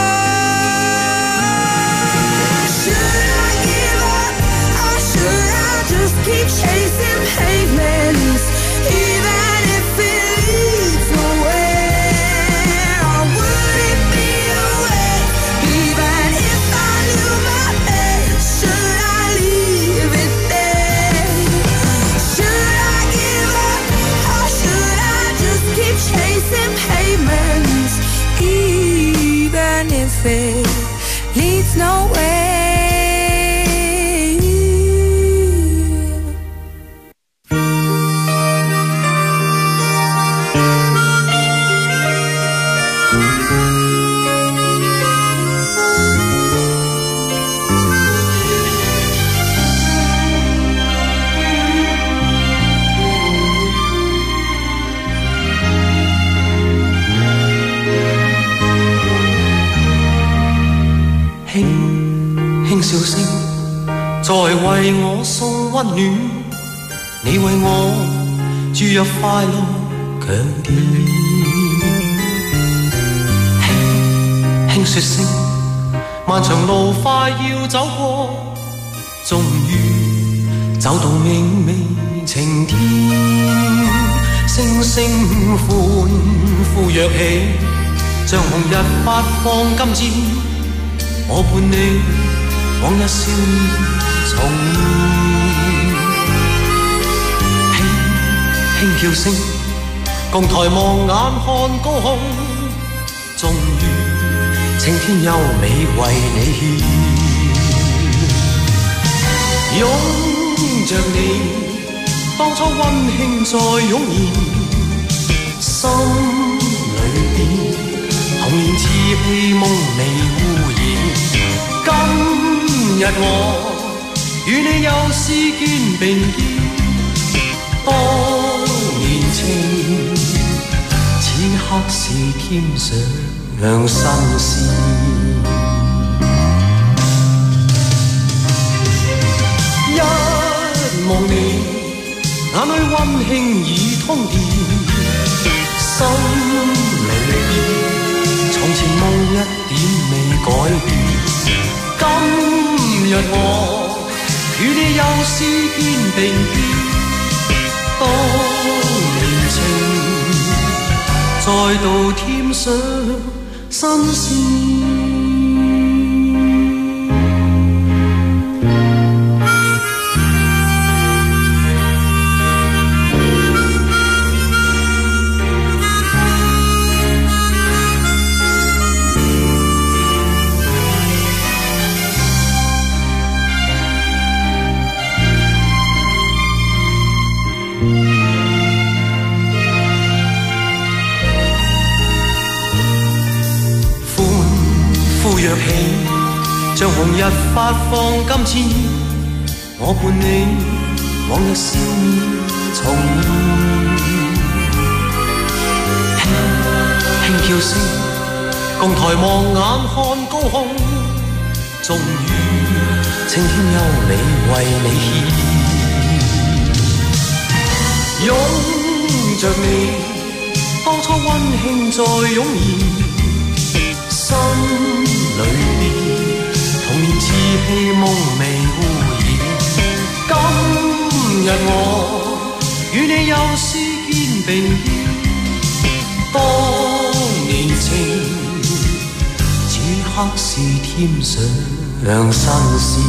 should I give up, or should I just keep chasing pavements, even if it leads nowhere? Or would it be a waste, even if I knew my best? Should I leave it there? Should I give up, or should I just keep chasing pavements, even if it leads nowhere? 笑聲在為我送溫暖，你為我注入快樂強電。輕輕說聲，漫長路快要走過，終於走到明媚晴天。聲聲歡呼躍起， 像紅日發放金箭，我伴你往日少年重現，輕輕叫聲，共抬望眼看高空，終於青天優美為你獻，擁着你，當初溫馨再湧現，心裏邊童年稚氣夢未污染。今日我與你又是肩並肩，當年情此刻是添上新鮮。一望你，眼裏溫馨已通電，心裏邊從前夢一點未改變。今日我與你又是肩並肩，當年情再度添上新鮮。若起，像紅日發放金箭，我伴你往日笑面重現，輕輕叫聲，共抬望眼看高空，終於青天優美為你獻，擁着你，當初溫馨再湧現，心裏邊童年稚氣夢未污染。今日我與你又是肩並肩，當年情此刻是添上新鮮。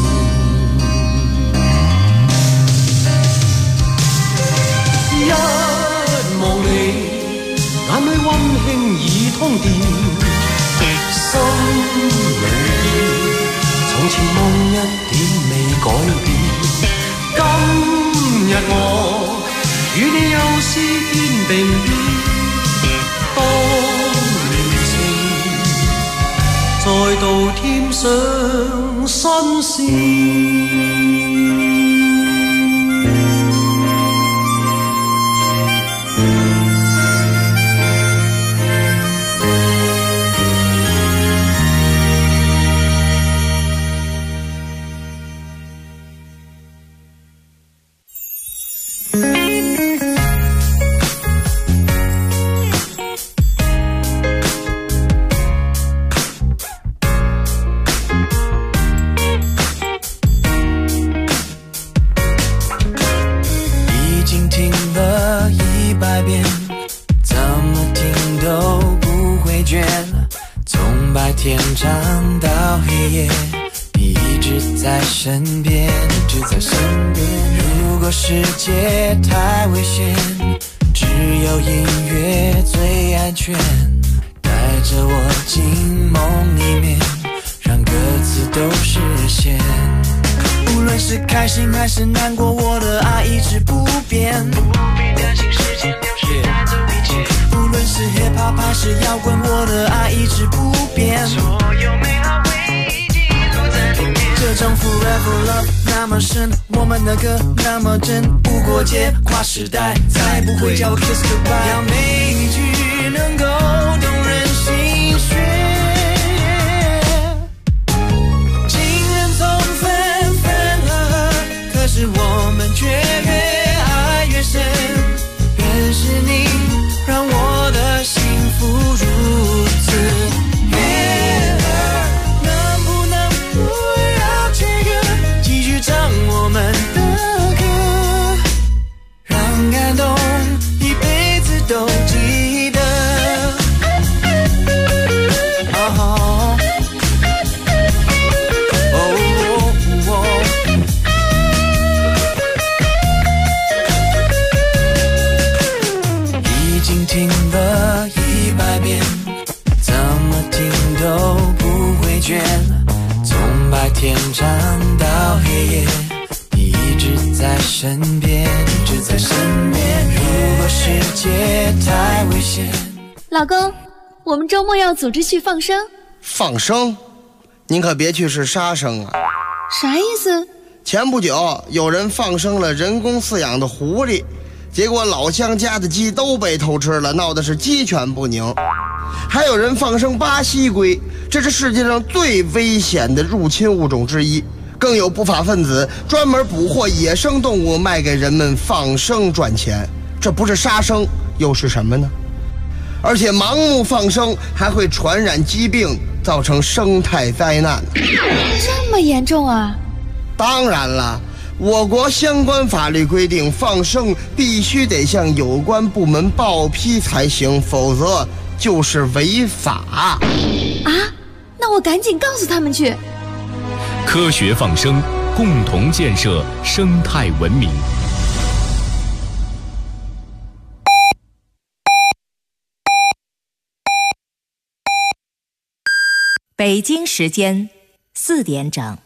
一望你，眼裏溫馨已通電。心裏邊，從前夢一點未改變。今日我與你又是肩並肩，當年情再度添上新鮮。 天长到黑夜，你一直在身边，一直在身边。如果世界太危险，只有音乐最安全。带着我进梦里面，让歌词都实现。无论是开心还是难过，我的爱一直不变。不必担心时间流逝带走一切。无论是 hip hop 还是摇滚，我的爱一直不变。所有美好回忆记录在里面。这种 forever love 那么深，我们的歌那么真，无国界跨时代，再不会叫我 kiss goodbye。要每一句能够动人心弦。情人总分分合合，可是我们却越爱越深。原是你让我的幸福如此悦耳，能不能不要这个继续唱我们的歌，让感动一辈子都记得。 听了100遍，怎么听都不会倦。从白天唱到黑夜，你一直在身边，一直在身边。如果世界太危险， 老公，我们周末要组织去放生。 放生？您可别去是杀生啊！ 啥意思？ 前不久有人放生了人工饲养的狐狸，结果老乡家的鸡都被偷吃了，闹的是鸡犬不宁。还有人放生巴西龟，这是世界上最危险的入侵物种之一。更有不法分子专门捕获野生动物卖给人们放生赚钱，这不是杀生又是什么呢？而且盲目放生还会传染疾病，造成生态灾难。 这么严重啊？ 当然了，我国相关法律规定，放生必须得向有关部门报批才行，否则就是违法。 啊？那我赶紧告诉他们去。 科学放生，共同建设生态文明。 北京时间4点整。